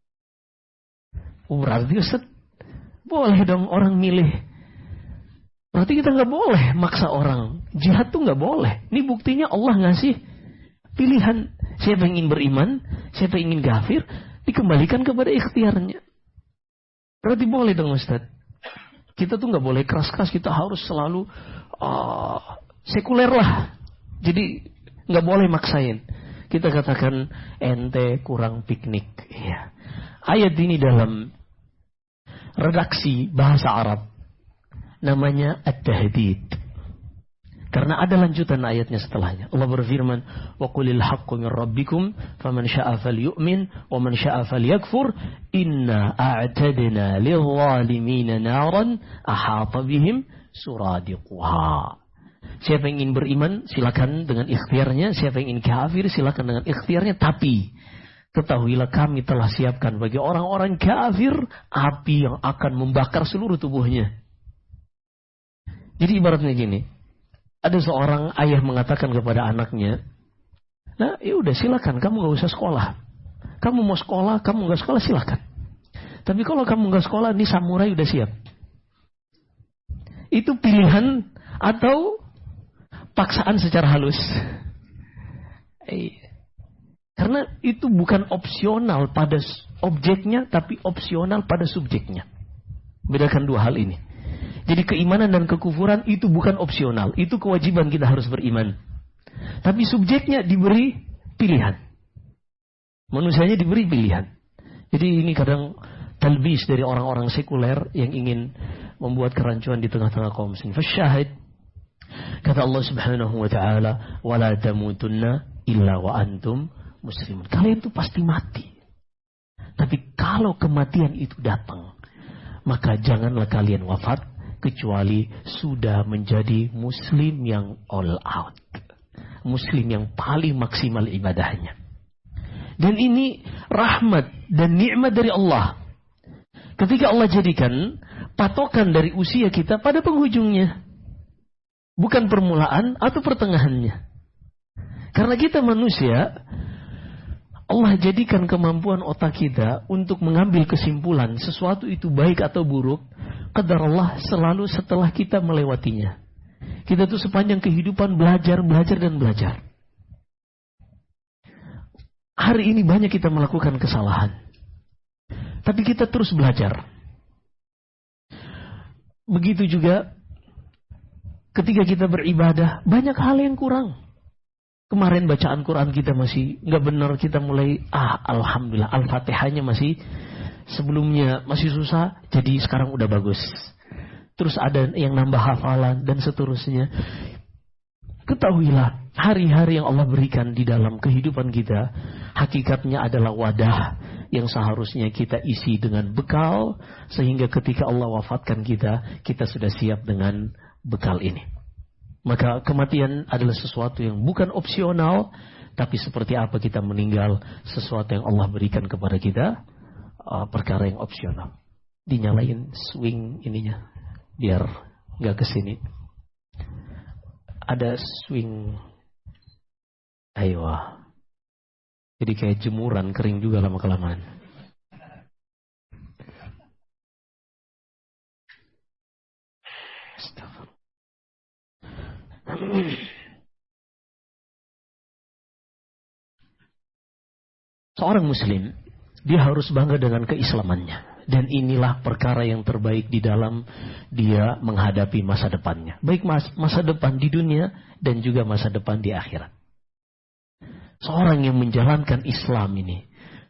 Berarti Ustaz, boleh dong orang milih. Berarti kita gak boleh maksa orang. Jihad tuh gak boleh. Ini buktinya Allah ngasih pilihan. Siapa yang ingin beriman, siapa yang ingin kafir, dikembalikan kepada ikhtiarnya. Berarti boleh dong Ustaz. Kita tuh gak boleh keras-keras, kita harus selalu sekuler lah. Jadi gak boleh maksain. Kita katakan ente kurang piknik. Ya. Ayat ini dalam redaksi bahasa Arab namanya at-tahdid. Karena ada lanjutan ayatnya setelahnya. Allah berfirman, wa qulil haqqu min rabbikum faman syaa'a falyu'min wa man syaa'a falyakfur inna a'tadna lidh-dhalimina naran ahata bihim suradiquha. Siapa yang ingin beriman silakan dengan ikhtiarnya, siapa yang ingin kafir silakan dengan ikhtiarnya, tapi ketahuilah kami telah siapkan bagi orang-orang kafir api yang akan membakar seluruh tubuhnya. Jadi ibaratnya gini, ada seorang ayah mengatakan kepada anaknya, nah ya udah silakan kamu gak usah sekolah, Kamu mau sekolah, kamu nggak sekolah silahkan. Tapi kalau kamu nggak sekolah, ini samurai udah siap. Itu pilihan atau paksaan secara halus. Karena itu bukan opsional pada objeknya, tapi opsional pada subjeknya. Bedakan dua hal ini. Jadi keimanan dan kekufuran itu bukan opsional. Itu kewajiban kita harus beriman. Tapi subjeknya diberi pilihan. Manusianya diberi pilihan. Jadi ini kadang talbis dari orang-orang sekuler yang ingin membuat kerancuan di tengah-tengah kaum muslimin. Fasyahid, kata Allah Subhanahu wa taala, "Wala tamutunna illa wa antum muslimun." Kalian itu pasti mati. Tapi kalau kematian itu datang, maka janganlah kalian wafat kecuali sudah menjadi muslim yang all out. Muslim yang paling maksimal ibadahnya. Dan ini rahmat dan nikmat dari Allah. Ketika Allah jadikan patokan dari usia kita pada penghujungnya. Bukan permulaan atau pertengahannya. Karena kita manusia, Allah jadikan kemampuan otak kita untuk mengambil kesimpulan sesuatu itu baik atau buruk. Qadar Allah selalu setelah kita melewatinya. Kita tuh sepanjang kehidupan belajar dan belajar. Hari ini banyak kita melakukan kesalahan. Tapi kita terus belajar. Begitu juga ketika kita beribadah, banyak hal yang kurang. Kemarin bacaan Quran kita masih nggak benar, kita mulai alhamdulillah, Al-Fatihahnya masih sebelumnya masih susah, jadi sekarang udah bagus. Terus ada yang nambah hafalan dan seterusnya. Ketahuilah, hari-hari yang Allah berikan di dalam kehidupan kita, hakikatnya adalah wadah yang seharusnya kita isi dengan bekal, sehingga ketika Allah wafatkan kita, kita sudah siap dengan bekal ini. Maka kematian adalah sesuatu yang bukan opsional, tapi seperti apa kita meninggal, sesuatu yang Allah berikan kepada kita, perkara yang opsional. Dinyalain swing ininya, biar nggak kesini. Ada swing, ayo. Jadi kayak jemuran, kering juga lama-kelamaan. Seorang muslim, dia harus bangga dengan keislamannya. Dan inilah perkara yang terbaik di dalam dia menghadapi masa depannya. Baik masa depan di dunia dan juga masa depan di akhirat. Seorang yang menjalankan Islam ini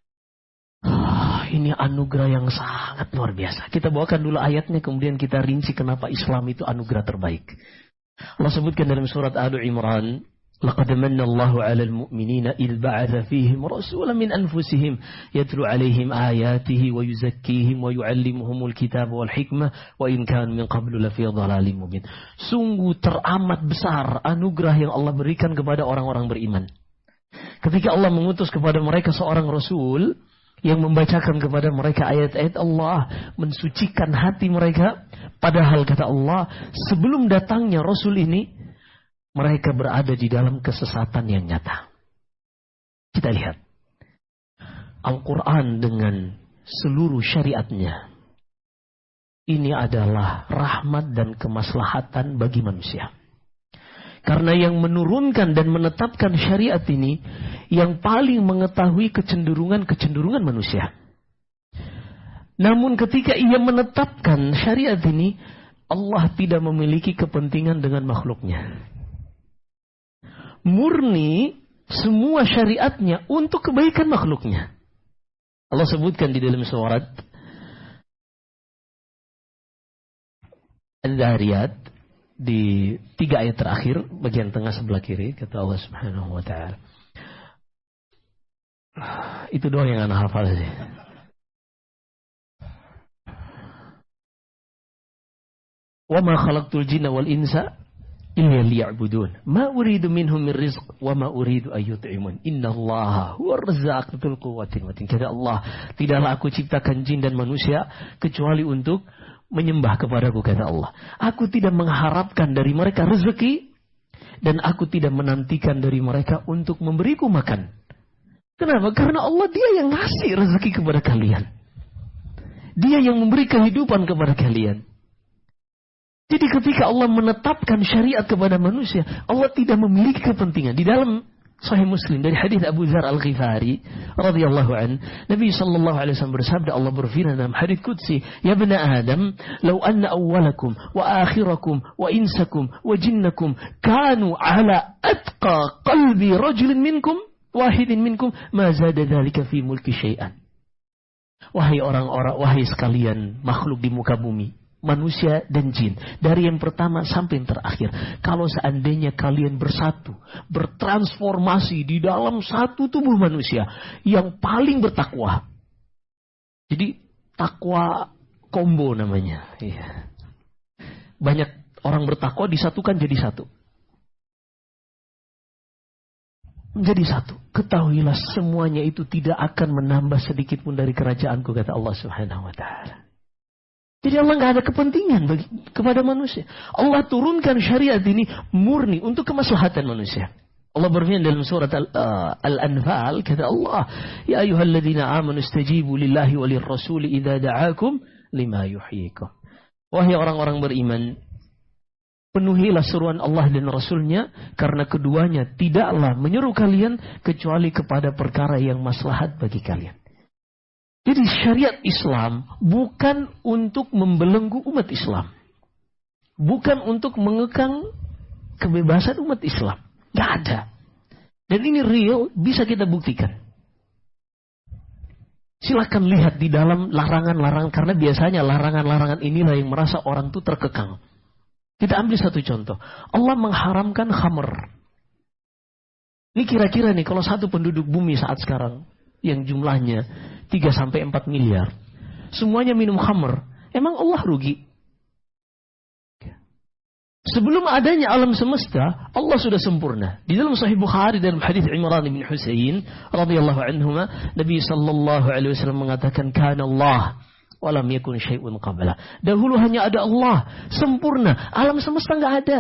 anugerah yang sangat luar biasa. Kita bawakan dulu ayatnya, kemudian kita rinci kenapa Islam itu anugerah terbaik. Allah sebutkan dalam surat Ali Imran, "Laqad manna Allahu 'alal mu'minina idh ba'atha fihim rasulan min anfusihim yatlu 'alaihim ayatihi wa yuzakkihim wa yu'allimuhumul kitaba wal hikmah wa in kanu min qablu lafi dhalalin mubin." Sungguh teramat besar anugerah yang Allah berikan kepada orang-orang beriman. Ketika Allah mengutus kepada mereka seorang rasul yang membacakan kepada mereka ayat-ayat Allah, mensucikan hati mereka, padahal kata Allah, sebelum datangnya rasul ini, mereka berada di dalam kesesatan yang nyata. Kita lihat Al-Quran dengan seluruh syariatnya. Ini adalah rahmat dan kemaslahatan bagi manusia. Karena yang menurunkan dan menetapkan syariat ini, yang paling mengetahui kecenderungan manusia. Namun ketika ia menetapkan syariat ini, Allah tidak memiliki kepentingan dengan makhluknya. Murni semua syariatnya untuk kebaikan makhluknya. Allah sebutkan di dalam surat Al-Dhariyat di 3 ayat terakhir, bagian tengah sebelah kiri, kata Allah Subhanahu wa taala. Itu doang yang anak hafal sih. Wa ma khalaqtul jinna wal insa illa liya'budun. Ma uridu minhum min rizq wa ma uridu an yut'imun. Innallaha huwar razzaqu dzul quwwatil matin. Kata Allah, tidaklah aku ciptakan jin dan manusia kecuali untuk menyembah kepadaku, kata Allah. Aku tidak mengharapkan dari mereka rezeki dan aku tidak menantikan dari mereka untuk memberiku makan. Kenapa? Karena Allah dia yang ngasih rezeki kepada kalian. Dia yang memberi kehidupan kepada kalian. Jadi ketika Allah menetapkan syariat kepada manusia, Allah tidak memiliki kepentingan. Di dalam Sahih Muslim dari hadis Abu Dzar Al-Ghifari radhiyallahu an, Nabi sallallahu alaihi wasallam bersabda, Allah berfirman dalam hadis qudsi, "Ya bani Adam, law anna awwalakum wa akhirakum wa insakum wa jinnakum kanu ala atqa qalbi rajulin minkum wahidin minkum ma zada dzalika fi mulki syai'an." Wahai orang-orang, wahai sekalian makhluk di muka bumi, manusia dan jin, dari yang pertama sampai yang terakhir, kalau seandainya kalian bersatu, bertransformasi di dalam satu tubuh manusia yang paling bertakwa. Jadi takwa combo namanya. Iya. Banyak orang bertakwa disatukan jadi satu. Menjadi satu. Ketahuilah semuanya itu tidak akan menambah sedikit pun dari kerajaanku, kata Allah Subhanahu wa ta'ala. Jadi Allah nggak ada kepentingan kepada manusia. Allah turunkan syariat ini murni untuk kemaslahatan manusia. Allah berfirman dalam surat Al-Anfal, kata Allah, "Ya ayyuhalladzina amanu istajibu lillahi walir rasuli idza da'akum lima yuhyikum." Wahai orang-orang beriman, penuhilah seruan Allah dan Rasulnya, karena keduanya tidaklah menyeru kalian kecuali kepada perkara yang maslahat bagi kalian. Jadi syariat Islam bukan untuk membelenggu umat Islam. Bukan untuk mengekang kebebasan umat Islam. Gak ada. Dan ini real, bisa kita buktikan. Silakan lihat di dalam larangan-larangan, karena biasanya larangan-larangan inilah yang merasa orang itu terkekang. Kita ambil satu contoh. Allah mengharamkan khamr. Ini kira-kira nih, kalau satu penduduk bumi saat sekarang, yang jumlahnya 3-4 miliar, semuanya minum khamr, emang Allah rugi? Sebelum adanya alam semesta, Allah sudah sempurna. Di dalam Sahih Bukhari dalam hadis Imran bin Husain radhiyallahu anhuma, Nabi sallallahu alaihi wasallam mengatakan, "Kana Allah walam yakun syai'un qabla." Dahulu hanya ada Allah, sempurna. Alam semesta enggak ada.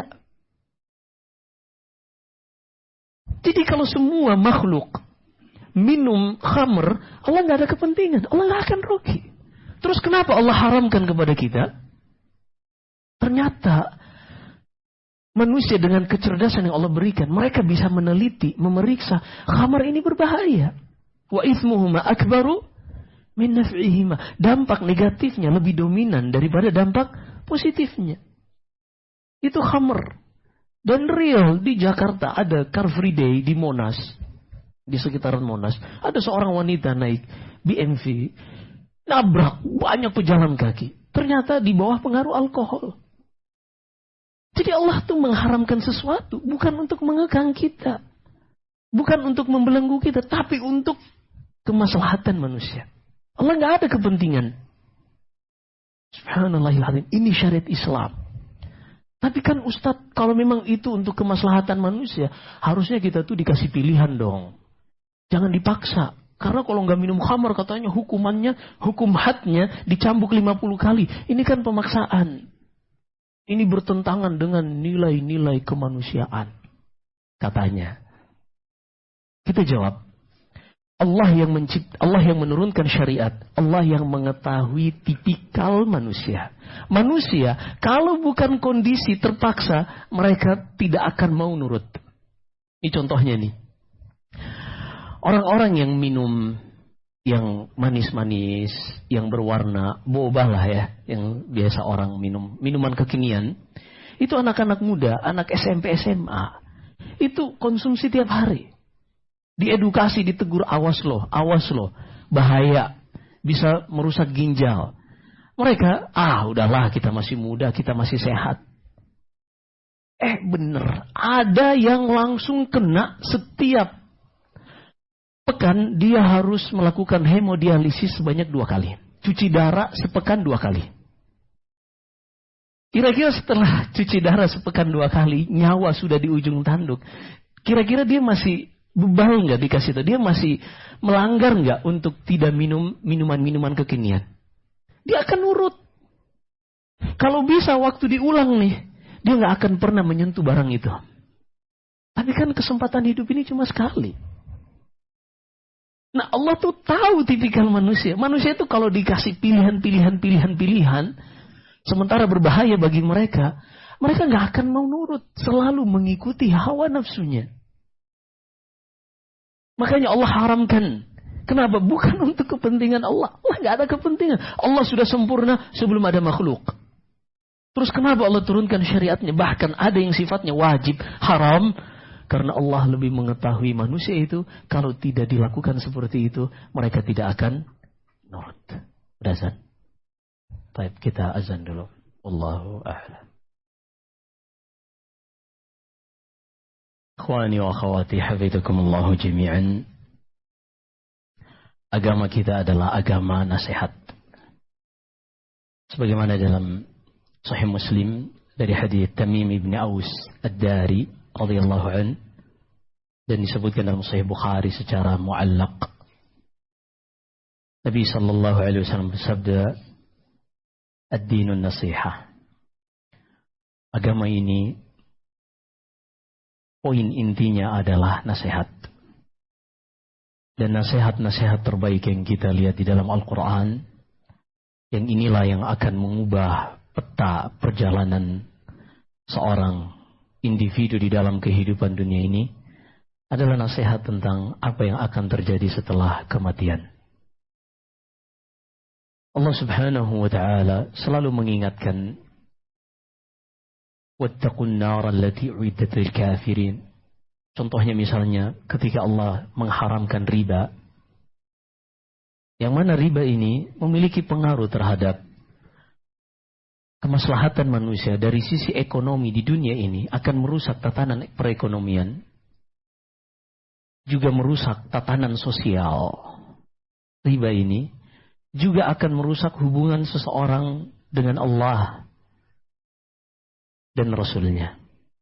Jadi kalau semua makhluk minum khamr, Allah enggak ada kepentingan. Allah enggak akan rugi. Terus kenapa Allah haramkan kepada kita? Ternyata manusia dengan kecerdasan yang Allah berikan, mereka bisa meneliti, memeriksa, khamr ini berbahaya. Wa itsmuhuma akbaru min naf'ihima. Dampak negatifnya lebih dominan daripada dampak positifnya. Itu khamr. Dan real di Jakarta ada Car Free Day di Monas. Di sekitaran Monas. Ada seorang wanita naik BMW. Nabrak banyak pejalan kaki. Ternyata di bawah pengaruh alkohol. Jadi Allah tuh mengharamkan sesuatu. Bukan untuk mengekang kita. Bukan untuk membelenggu kita. Tapi untuk kemaslahatan manusia. Allah nggak ada kepentingan. Subhanallahiladzim. Ini syariat Islam. Tapi kan Ustadz, kalau memang itu untuk kemaslahatan manusia, harusnya kita tuh dikasih pilihan dong. Jangan dipaksa. Karena kalau nggak minum khamar, katanya hukumannya, hukum hadnya dicambuk 50 kali. Ini kan pemaksaan. Ini bertentangan dengan nilai-nilai kemanusiaan. Katanya. Kita jawab. Allah yang menurunkan syariat. Allah yang mengetahui tipikal manusia. Manusia, kalau bukan kondisi terpaksa, mereka tidak akan mau nurut. Ini contohnya nih. Orang-orang yang minum yang manis-manis, yang berwarna boba lah ya, yang biasa orang minum, minuman kekinian, itu anak-anak muda, anak SMP, SMA, itu konsumsi tiap hari. Diedukasi, ditegur, awas loh, bahaya, bisa merusak ginjal. Mereka, udahlah, kita masih muda, kita masih sehat. Bener, ada yang langsung kena setiap pekan, dia harus melakukan hemodialisis sebanyak 2 kali. Cuci darah sepekan 2 kali. Kira-kira setelah cuci darah sepekan 2 kali, nyawa sudah di ujung tanduk. Kira-kira dia masih bebal nggak dikasih itu? Dia masih melanggar nggak untuk tidak minum minuman-minuman kekinian? Dia akan nurut. Kalau bisa waktu diulang nih, dia nggak akan pernah menyentuh barang itu. Tapi kan kesempatan hidup ini cuma sekali. Nah Allah tuh tahu tipikal manusia. Manusia itu kalau dikasih pilihan, sementara berbahaya bagi mereka, mereka nggak akan mau nurut, selalu mengikuti hawa nafsunya. Makanya Allah haramkan. Kenapa? Bukan untuk kepentingan Allah. Allah nggak ada kepentingan. Allah sudah sempurna sebelum ada makhluk. Terus kenapa Allah turunkan syariatnya? Bahkan ada yang sifatnya wajib, haram. Karena Allah lebih mengetahui manusia itu. Kalau tidak dilakukan seperti itu, mereka tidak akan nurut. Azan. Baik, kita azan dulu. Wallahu a'lam. Akhwani wa akhwati, hafizakumullahu jami'an. Agama kita adalah agama nasihat. Sebagaimana dalam Sahih Muslim dari hadis Tamim ibn Aus Ad-Dari radhiyallahu an, dan disebutkan dalam Sahih Bukhari secara muallaq. Nabi sallallahu alaihi wasallam bersabda, "Ad-dinun nasihah." Agama ini poin intinya adalah nasihat. Dan nasihat-nasihat terbaik yang kita lihat di dalam Al-Quran, yang inilah yang akan mengubah peta perjalanan seorang individu di dalam kehidupan dunia ini, adalah nasihat tentang apa yang akan terjadi setelah kematian. Allah Subhanahu wa Ta'ala selalu mengingatkan, "Wattaqun nar allati uiddat lil kafirin." Contohnya misalnya ketika Allah mengharamkan riba, yang mana riba ini memiliki pengaruh terhadap kemaslahatan manusia dari sisi ekonomi di dunia ini, akan merusak tatanan perekonomian, juga merusak tatanan sosial. Riba ini juga akan merusak hubungan seseorang dengan Allah dan Rasulnya.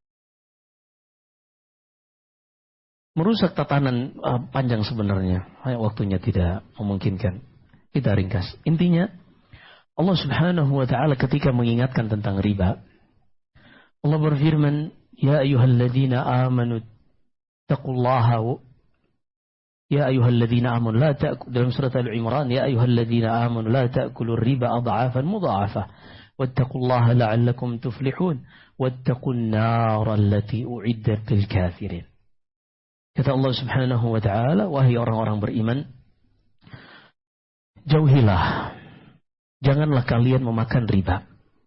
Merusak tatanan panjang sebenarnya. Waktunya tidak memungkinkan. Kita ringkas. Intinya, Allah Subhanahu wa Ta'ala ketika mengingatkan tentang riba, Allah berfirman, "Ya ayyuhalladzina amanu taqullaha." Ya ayyuhalladzina amanu la ta'kulu, dalam surat Al-Imran, "Ya ayyuhalladzina amanu la ta'kulur riba adha'afan mudha'afah. Wattaqullaha la'allakum tuflihun. Wattaqun nar allati u'iddat lil kafirin." Kata Allah Subhanahu wa Ta'ala, "Wahai orang-orang beriman, jauhilah, janganlah kalian memakan riba,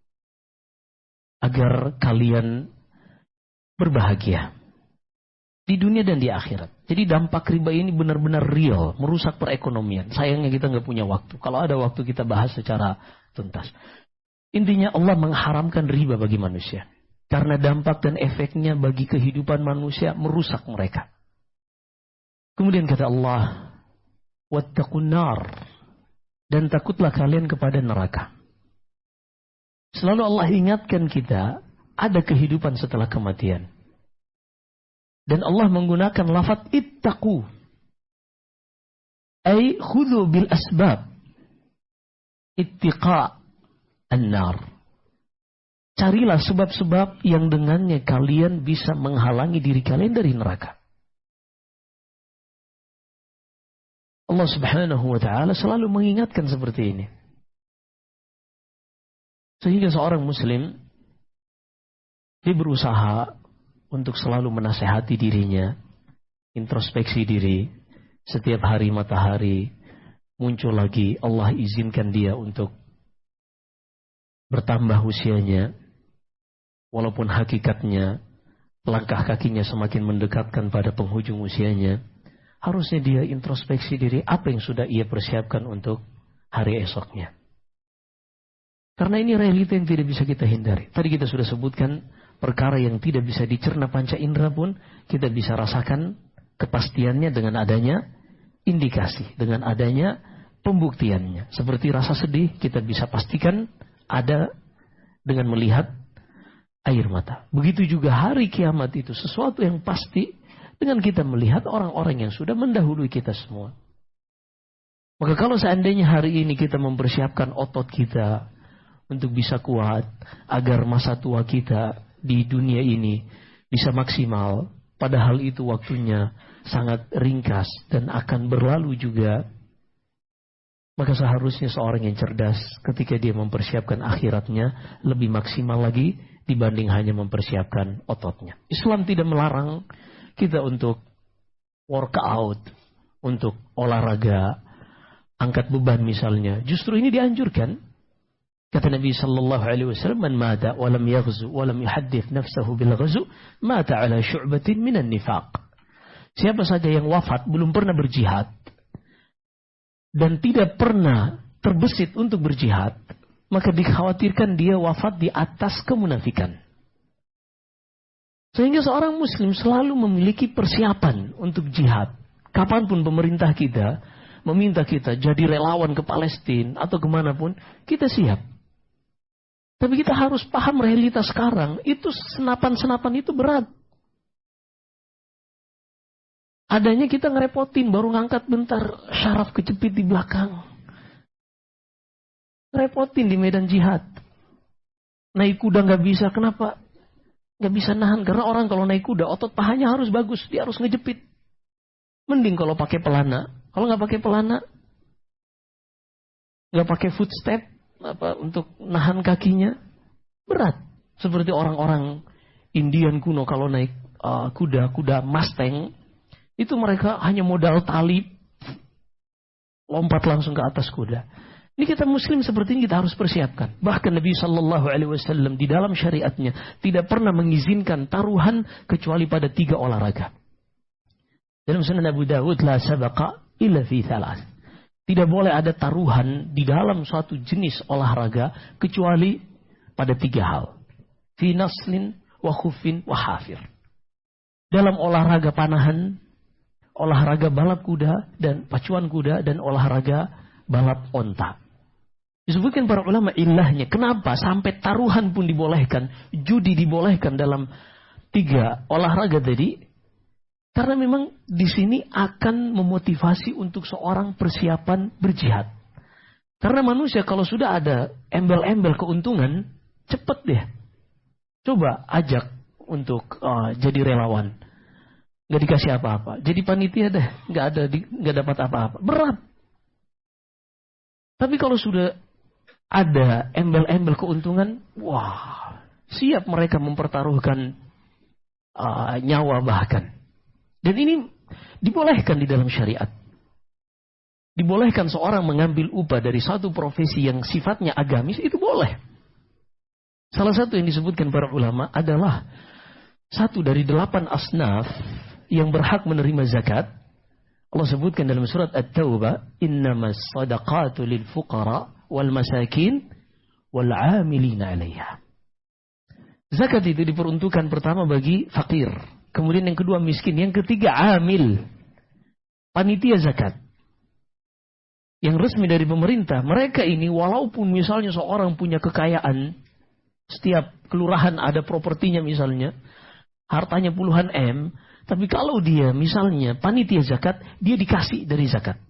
agar kalian berbahagia di dunia dan di akhirat." Jadi dampak riba ini benar-benar real, merusak perekonomian. Sayangnya kita nggak punya waktu. Kalau ada waktu kita bahas secara tuntas. Intinya Allah mengharamkan riba bagi manusia, karena dampak dan efeknya bagi kehidupan manusia merusak mereka. Kemudian kata Allah, "Wattaqun nar." Dan takutlah kalian kepada neraka. Selalu Allah ingatkan kita, ada kehidupan setelah kematian. Dan Allah menggunakan lafaz ittaqu. Ay khudhu bil asbab. Ittiqa an-nar. Carilah sebab-sebab yang dengannya kalian bisa menghalangi diri kalian dari neraka. Allah Subhanahu wa Ta'ala selalu mengingatkan seperti ini. Sehingga seorang muslim, dia berusaha untuk selalu menasehati dirinya, introspeksi diri. Setiap hari matahari muncul lagi, Allah izinkan dia untuk bertambah usianya. Walaupun hakikatnya langkah kakinya semakin mendekatkan pada penghujung usianya, harusnya dia introspeksi diri apa yang sudah ia persiapkan untuk hari esoknya. Karena ini realita yang tidak bisa kita hindari. Tadi kita sudah sebutkan perkara yang tidak bisa dicerna panca indera pun kita bisa rasakan kepastiannya dengan adanya indikasi, dengan adanya pembuktiannya. Seperti rasa sedih kita bisa pastikan ada dengan melihat air mata. Begitu juga hari kiamat itu sesuatu yang pasti dengan kita melihat orang-orang yang sudah mendahului kita semua. Maka kalau seandainya hari ini kita mempersiapkan otot kita untuk bisa kuat, agar masa tua kita di dunia ini bisa maksimal, padahal itu waktunya sangat ringkas dan akan berlalu juga. Maka seharusnya seorang yang cerdas ketika dia mempersiapkan akhiratnya lebih maksimal lagi dibanding hanya mempersiapkan ototnya. Islam tidak melarang kita untuk workout, untuk olahraga, angkat beban misalnya. Justru ini dianjurkan. Kata Nabi sallallahu alaihi wasallam, "Man mata wa lam yaghzu wa lam yuhaddits nafsahu bil ghazw, mata ala syu'batin minan nifaq." Siapa saja yang wafat belum pernah berjihad dan tidak pernah terbesit untuk berjihad, maka dikhawatirkan dia wafat di atas kemunafikan. Sehingga seorang muslim selalu memiliki persiapan untuk jihad. Kapanpun pemerintah kita meminta kita jadi relawan ke Palestina atau kemanapun, kita siap. Tapi kita harus paham realitas sekarang. Itu senapan-senapan itu berat. Adanya kita ngerepotin, baru ngangkat bentar, syaraf kejepit di belakang. Ngerepotin di medan jihad. Naik kuda nggak bisa, kenapa? Nggak bisa nahan, karena orang kalau naik kuda, otot pahanya harus bagus, dia harus ngejepit. Mending kalau pakai pelana. Kalau nggak pakai pelana, nggak pakai footstep, untuk nahan kakinya, berat. Seperti orang-orang Indian kuno kalau naik kuda Mustang, itu mereka hanya modal tali, lompat langsung ke atas kuda. Ini kita muslim seperti ini kita harus persiapkan. Bahkan Nabi Shallallahu Alaihi Wasallam di dalam syariatnya tidak pernah mengizinkan taruhan kecuali pada 3 olahraga. Dalam Sunan Abu Dawud, la sabaqa illa fi thalath. Tidak boleh ada taruhan di dalam suatu jenis olahraga kecuali pada 3 hal. Fi naslin wa khufin wa hafir. Dalam olahraga panahan, olahraga balap kuda dan pacuan kuda, dan olahraga balap onta. Disebutkan para ulama ilahnya. Kenapa sampai taruhan pun dibolehkan, judi dibolehkan dalam 3 olahraga tadi? Karena memang di sini akan memotivasi untuk seorang persiapan berjihad. Karena manusia kalau sudah ada embel-embel keuntungan, cepet deh. Coba ajak untuk jadi relawan. Gak dikasih apa-apa. Jadi panitia deh, gak dapat apa-apa. Berat. Tapi kalau sudah ada embel-embel keuntungan, wah, siap mereka mempertaruhkan nyawa bahkan. Dan ini dibolehkan di dalam syariat. Dibolehkan seorang mengambil upah dari satu profesi yang sifatnya agamis, itu boleh. Salah satu yang disebutkan para ulama adalah satu dari 8 asnaf yang berhak menerima zakat. Allah sebutkan dalam surat At-Taubah, innamas sadaqatu lil fuqara wal masakin wal 'amilina 'alaiha. Zakat itu diperuntukkan pertama bagi fakir. Kemudian yang kedua miskin. Yang ketiga amil. Panitia zakat. Yang resmi dari pemerintah. Mereka ini walaupun misalnya seorang punya kekayaan. Setiap kelurahan ada propertinya misalnya. Hartanya puluhan M. Tapi kalau dia misalnya panitia zakat. Dia dikasih dari zakat.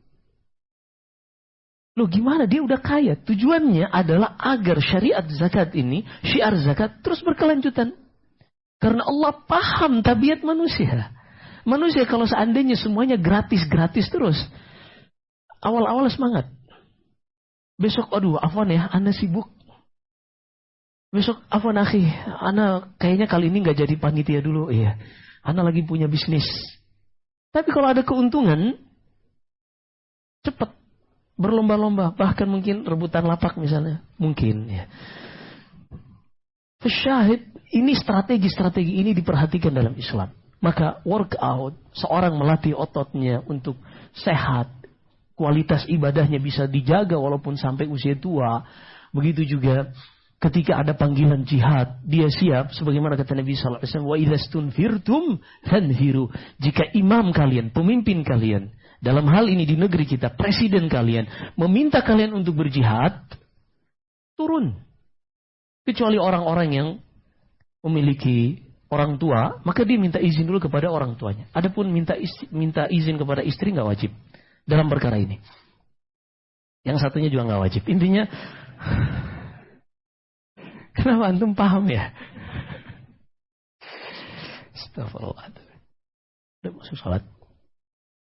Loh gimana? Dia udah kaya. Tujuannya adalah agar syariat zakat ini. Syiar zakat terus berkelanjutan. Karena Allah paham tabiat manusia. Manusia kalau seandainya semuanya gratis-gratis terus. Awal-awal semangat. Besok, aduh, afwan ya, ana sibuk. Besok, afwan akhi, ana kayaknya kali ini gak jadi panitia dulu. Iya, ana lagi punya bisnis. Tapi kalau ada keuntungan, cepat. Berlomba-lomba. Bahkan mungkin rebutan lapak misalnya. Mungkin ya. Syahid, ini strategi-strategi ini diperhatikan dalam Islam. Maka workout, seorang melatih ototnya untuk sehat, kualitas ibadahnya bisa dijaga walaupun sampai usia tua. Begitu juga ketika ada panggilan jihad, dia siap. Sebagaimana kata Nabi SAW, wa idastunfirtum fanfiru. Jika imam kalian, pemimpin kalian, dalam hal ini di negeri kita, presiden kalian, meminta kalian untuk berjihad, turun. Kecuali orang-orang yang memiliki orang tua, maka dia minta izin dulu kepada orang tuanya. Adapun minta izin kepada istri nggak wajib dalam perkara ini. Yang satunya juga nggak wajib. Intinya, kenapa antum paham ya? Astagfirullah. Udah masuk salat.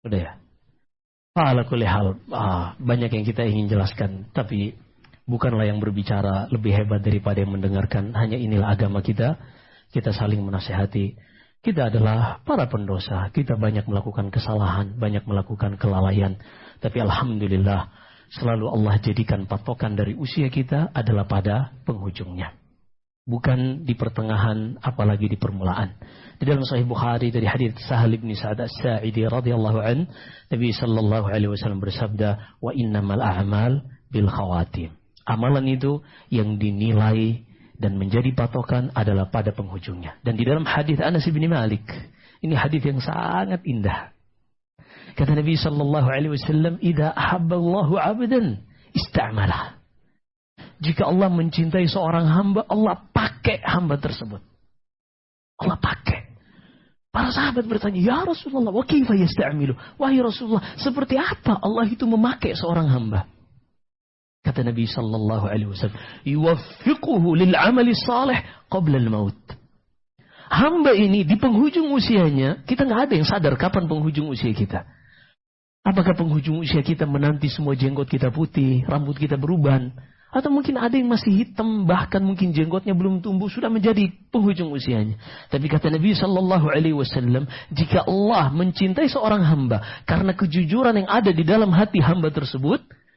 Udah ya. Ala kulli hal, banyak yang kita ingin jelaskan, tapi bukanlah yang berbicara lebih hebat daripada yang mendengarkan. Hanya inilah agama kita. Kita saling menasihati. Kita adalah para pendosa. Kita banyak melakukan kesalahan, banyak melakukan kelalaian. Tapi alhamdulillah, selalu Allah jadikan patokan dari usia kita adalah pada penghujungnya. Bukan di pertengahan, apalagi di permulaan. Di dalam Sahih Bukhari dari hadits Sahal bin Sa'ad As-Sa'idi radhiyallahu an, Nabi sallallahu alaihi wasallam bersabda, "Wa innamal a'mal bil khawatim." Amalan itu yang dinilai dan menjadi patokan adalah pada penghujungnya. Dan di dalam hadits Anas bin Malik, ini hadits yang sangat indah. Kata Nabi sallallahu alaihi wasallam, "Idza ahabba Allahu 'abdan ista'malah." Jika Allah mencintai seorang hamba, Allah pakai hamba tersebut. Allah pakai. Para sahabat bertanya, "Ya Rasulullah, wa kaifa yasta'milu?" Wahai Rasulullah, seperti apa Allah itu memakai seorang hamba? Kata Nabi sallallahu alaihi wasallam, "Yuwaffiquhu lil 'amali shalih qabla al-maut." Hamba ini di penghujung usianya, kita nggak ada yang sadar kapan penghujung usia kita. Apakah penghujung usia kita menanti semua jenggot kita putih, rambut kita beruban? Atau mungkin ada yang masih hitam, bahkan mungkin jenggotnya belum tumbuh, sudah menjadi penghujung usianya. Tapi kata Nabi sallallahu alaihi wasallam, jika Allah mencintai seorang hamba karena kejujuran yang ada di dalam hati hamba tersebut,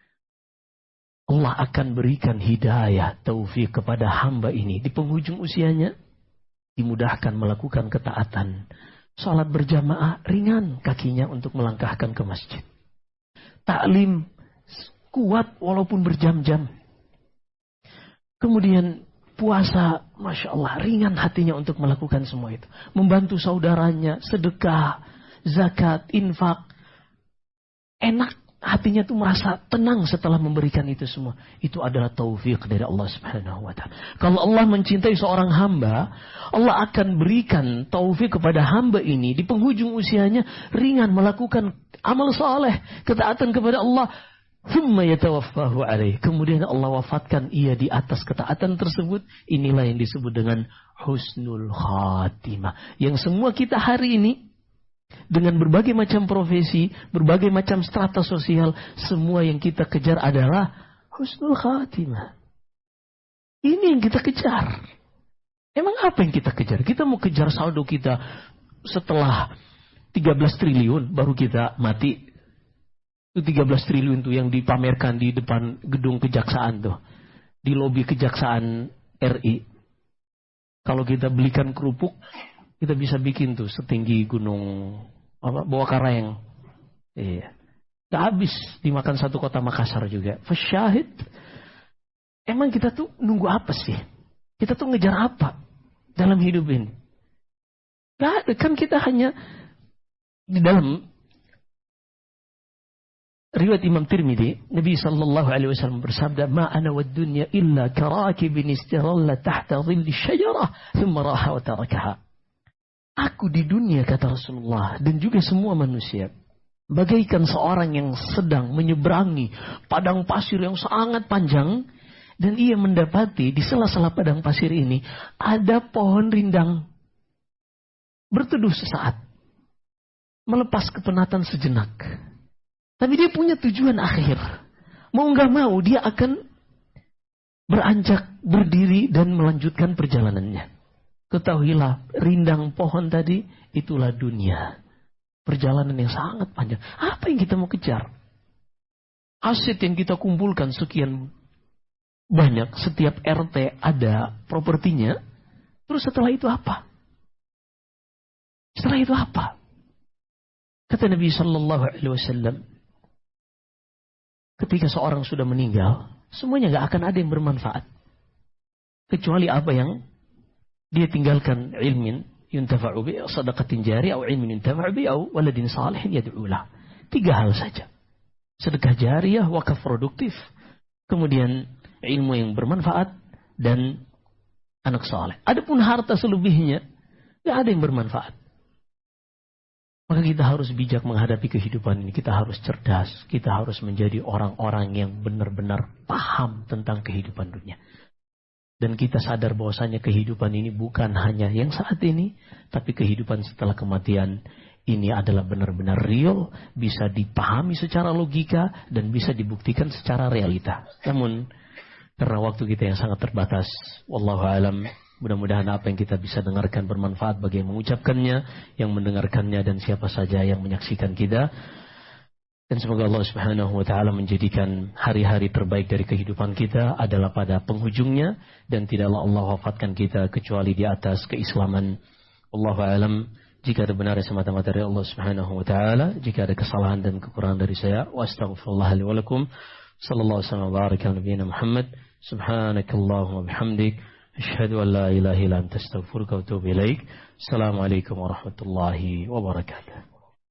Allah akan berikan hidayah, taufik kepada hamba ini di penghujung usianya, dimudahkan melakukan ketaatan. Salat berjamaah ringan kakinya untuk melangkahkan ke masjid. Taklim kuat walaupun berjam-jam. Kemudian puasa, Masya Allah, ringan hatinya untuk melakukan semua itu. Membantu saudaranya, sedekah, zakat, infak. Enak hatinya tuh merasa tenang setelah memberikan itu semua. Itu adalah taufik dari Allah Subhanahu wa ta'ala. Kalau Allah mencintai seorang hamba, Allah akan berikan taufik kepada hamba ini di penghujung usianya ringan melakukan amal saleh, ketaatan kepada Allah. Thumma yatawaffahu alaih. Kemudian Allah wafatkan ia di atas ketaatan tersebut. Inilah yang disebut dengan husnul khatimah. Yang semua kita hari ini, dengan berbagai macam profesi, berbagai macam strata sosial, semua yang kita kejar adalah husnul khatimah. Ini yang kita kejar. Emang apa yang kita kejar? Kita mau kejar saldo kita setelah 13 triliun baru kita mati. Itu 13 triliun tuh yang dipamerkan di depan gedung kejaksaan tuh. Di lobi kejaksaan RI. Kalau kita belikan kerupuk, kita bisa bikin tuh setinggi gunung Bawah Karang. Iya. Gak habis dimakan satu kota Makassar juga. Fasyahid. Emang kita tuh nunggu apa sih? Kita tuh ngejar apa dalam hidup ini? Gak ada. Kan kita hanya di dalam riwayat Imam Tirmidzi, Nabi sallallahu alaihi wasallam bersabda, "Ma ana wad dunya illa karakibin istiralla tahta dhilli syajarah, thumma raha wa tarakaha." Aku di dunia, kata Rasulullah, dan juga semua manusia, bagaikan seorang yang sedang menyeberangi padang pasir yang sangat panjang, dan ia mendapati di sela-sela padang pasir ini ada pohon rindang. Berteduh sesaat, melepas kepenatan sejenak. Tapi dia punya tujuan akhir. Mau nggak mau dia akan beranjak, berdiri dan melanjutkan perjalanannya. Ketahuilah, rindang pohon tadi itulah dunia. Perjalanan yang sangat panjang. Apa yang kita mau kejar? Aset yang kita kumpulkan sekian banyak, setiap RT ada propertinya. Terus setelah itu apa? Setelah itu apa? Kata Nabi sallallahu alaihi wasallam, ketika seorang sudah meninggal, semuanya gak akan ada yang bermanfaat. Kecuali apa yang dia tinggalkan, ilmin yuntafa'u bi, sadaqatin jari, atau ilmin yuntafa'u bi, atau waladin salihin yad'ulah. 3 hal saja. Sedekah jariyah, wakaf produktif. Kemudian ilmu yang bermanfaat dan anak saleh. Adapun harta selebihnya, gak ada yang bermanfaat. Maka kita harus bijak menghadapi kehidupan ini. Kita harus cerdas. Kita harus menjadi orang-orang yang benar-benar paham tentang kehidupan dunia. Dan kita sadar bahwasanya kehidupan ini bukan hanya yang saat ini, tapi kehidupan setelah kematian ini adalah benar-benar real, bisa dipahami secara logika, dan bisa dibuktikan secara realita. Namun, karena waktu kita yang sangat terbatas, wallahu alam, mudah-mudahan apa yang kita bisa dengarkan bermanfaat bagi yang mengucapkannya, yang mendengarkannya, dan siapa saja yang menyaksikan kita. Dan semoga Allah Subhanahu wa ta'ala menjadikan hari-hari terbaik dari kehidupan kita adalah pada penghujungnya, dan tidaklah Allah wafatkan kita kecuali di atas keislaman. Wallahu alam. Jika ada benar semata-mata dari Allah Subhanahu wa ta'ala, jika ada kesalahan dan kekurangan dari saya, wa astaghfirullah li wa lakum. Sallallahu alaihi wa baraka ala nabiyyina Muhammad. Subhanakallahumma bihamdik, asyhadu an la ilaha illa anta astaghfiruka wa atubu ilaik. Assalamualaikum warahmatullahi wabarakatuh.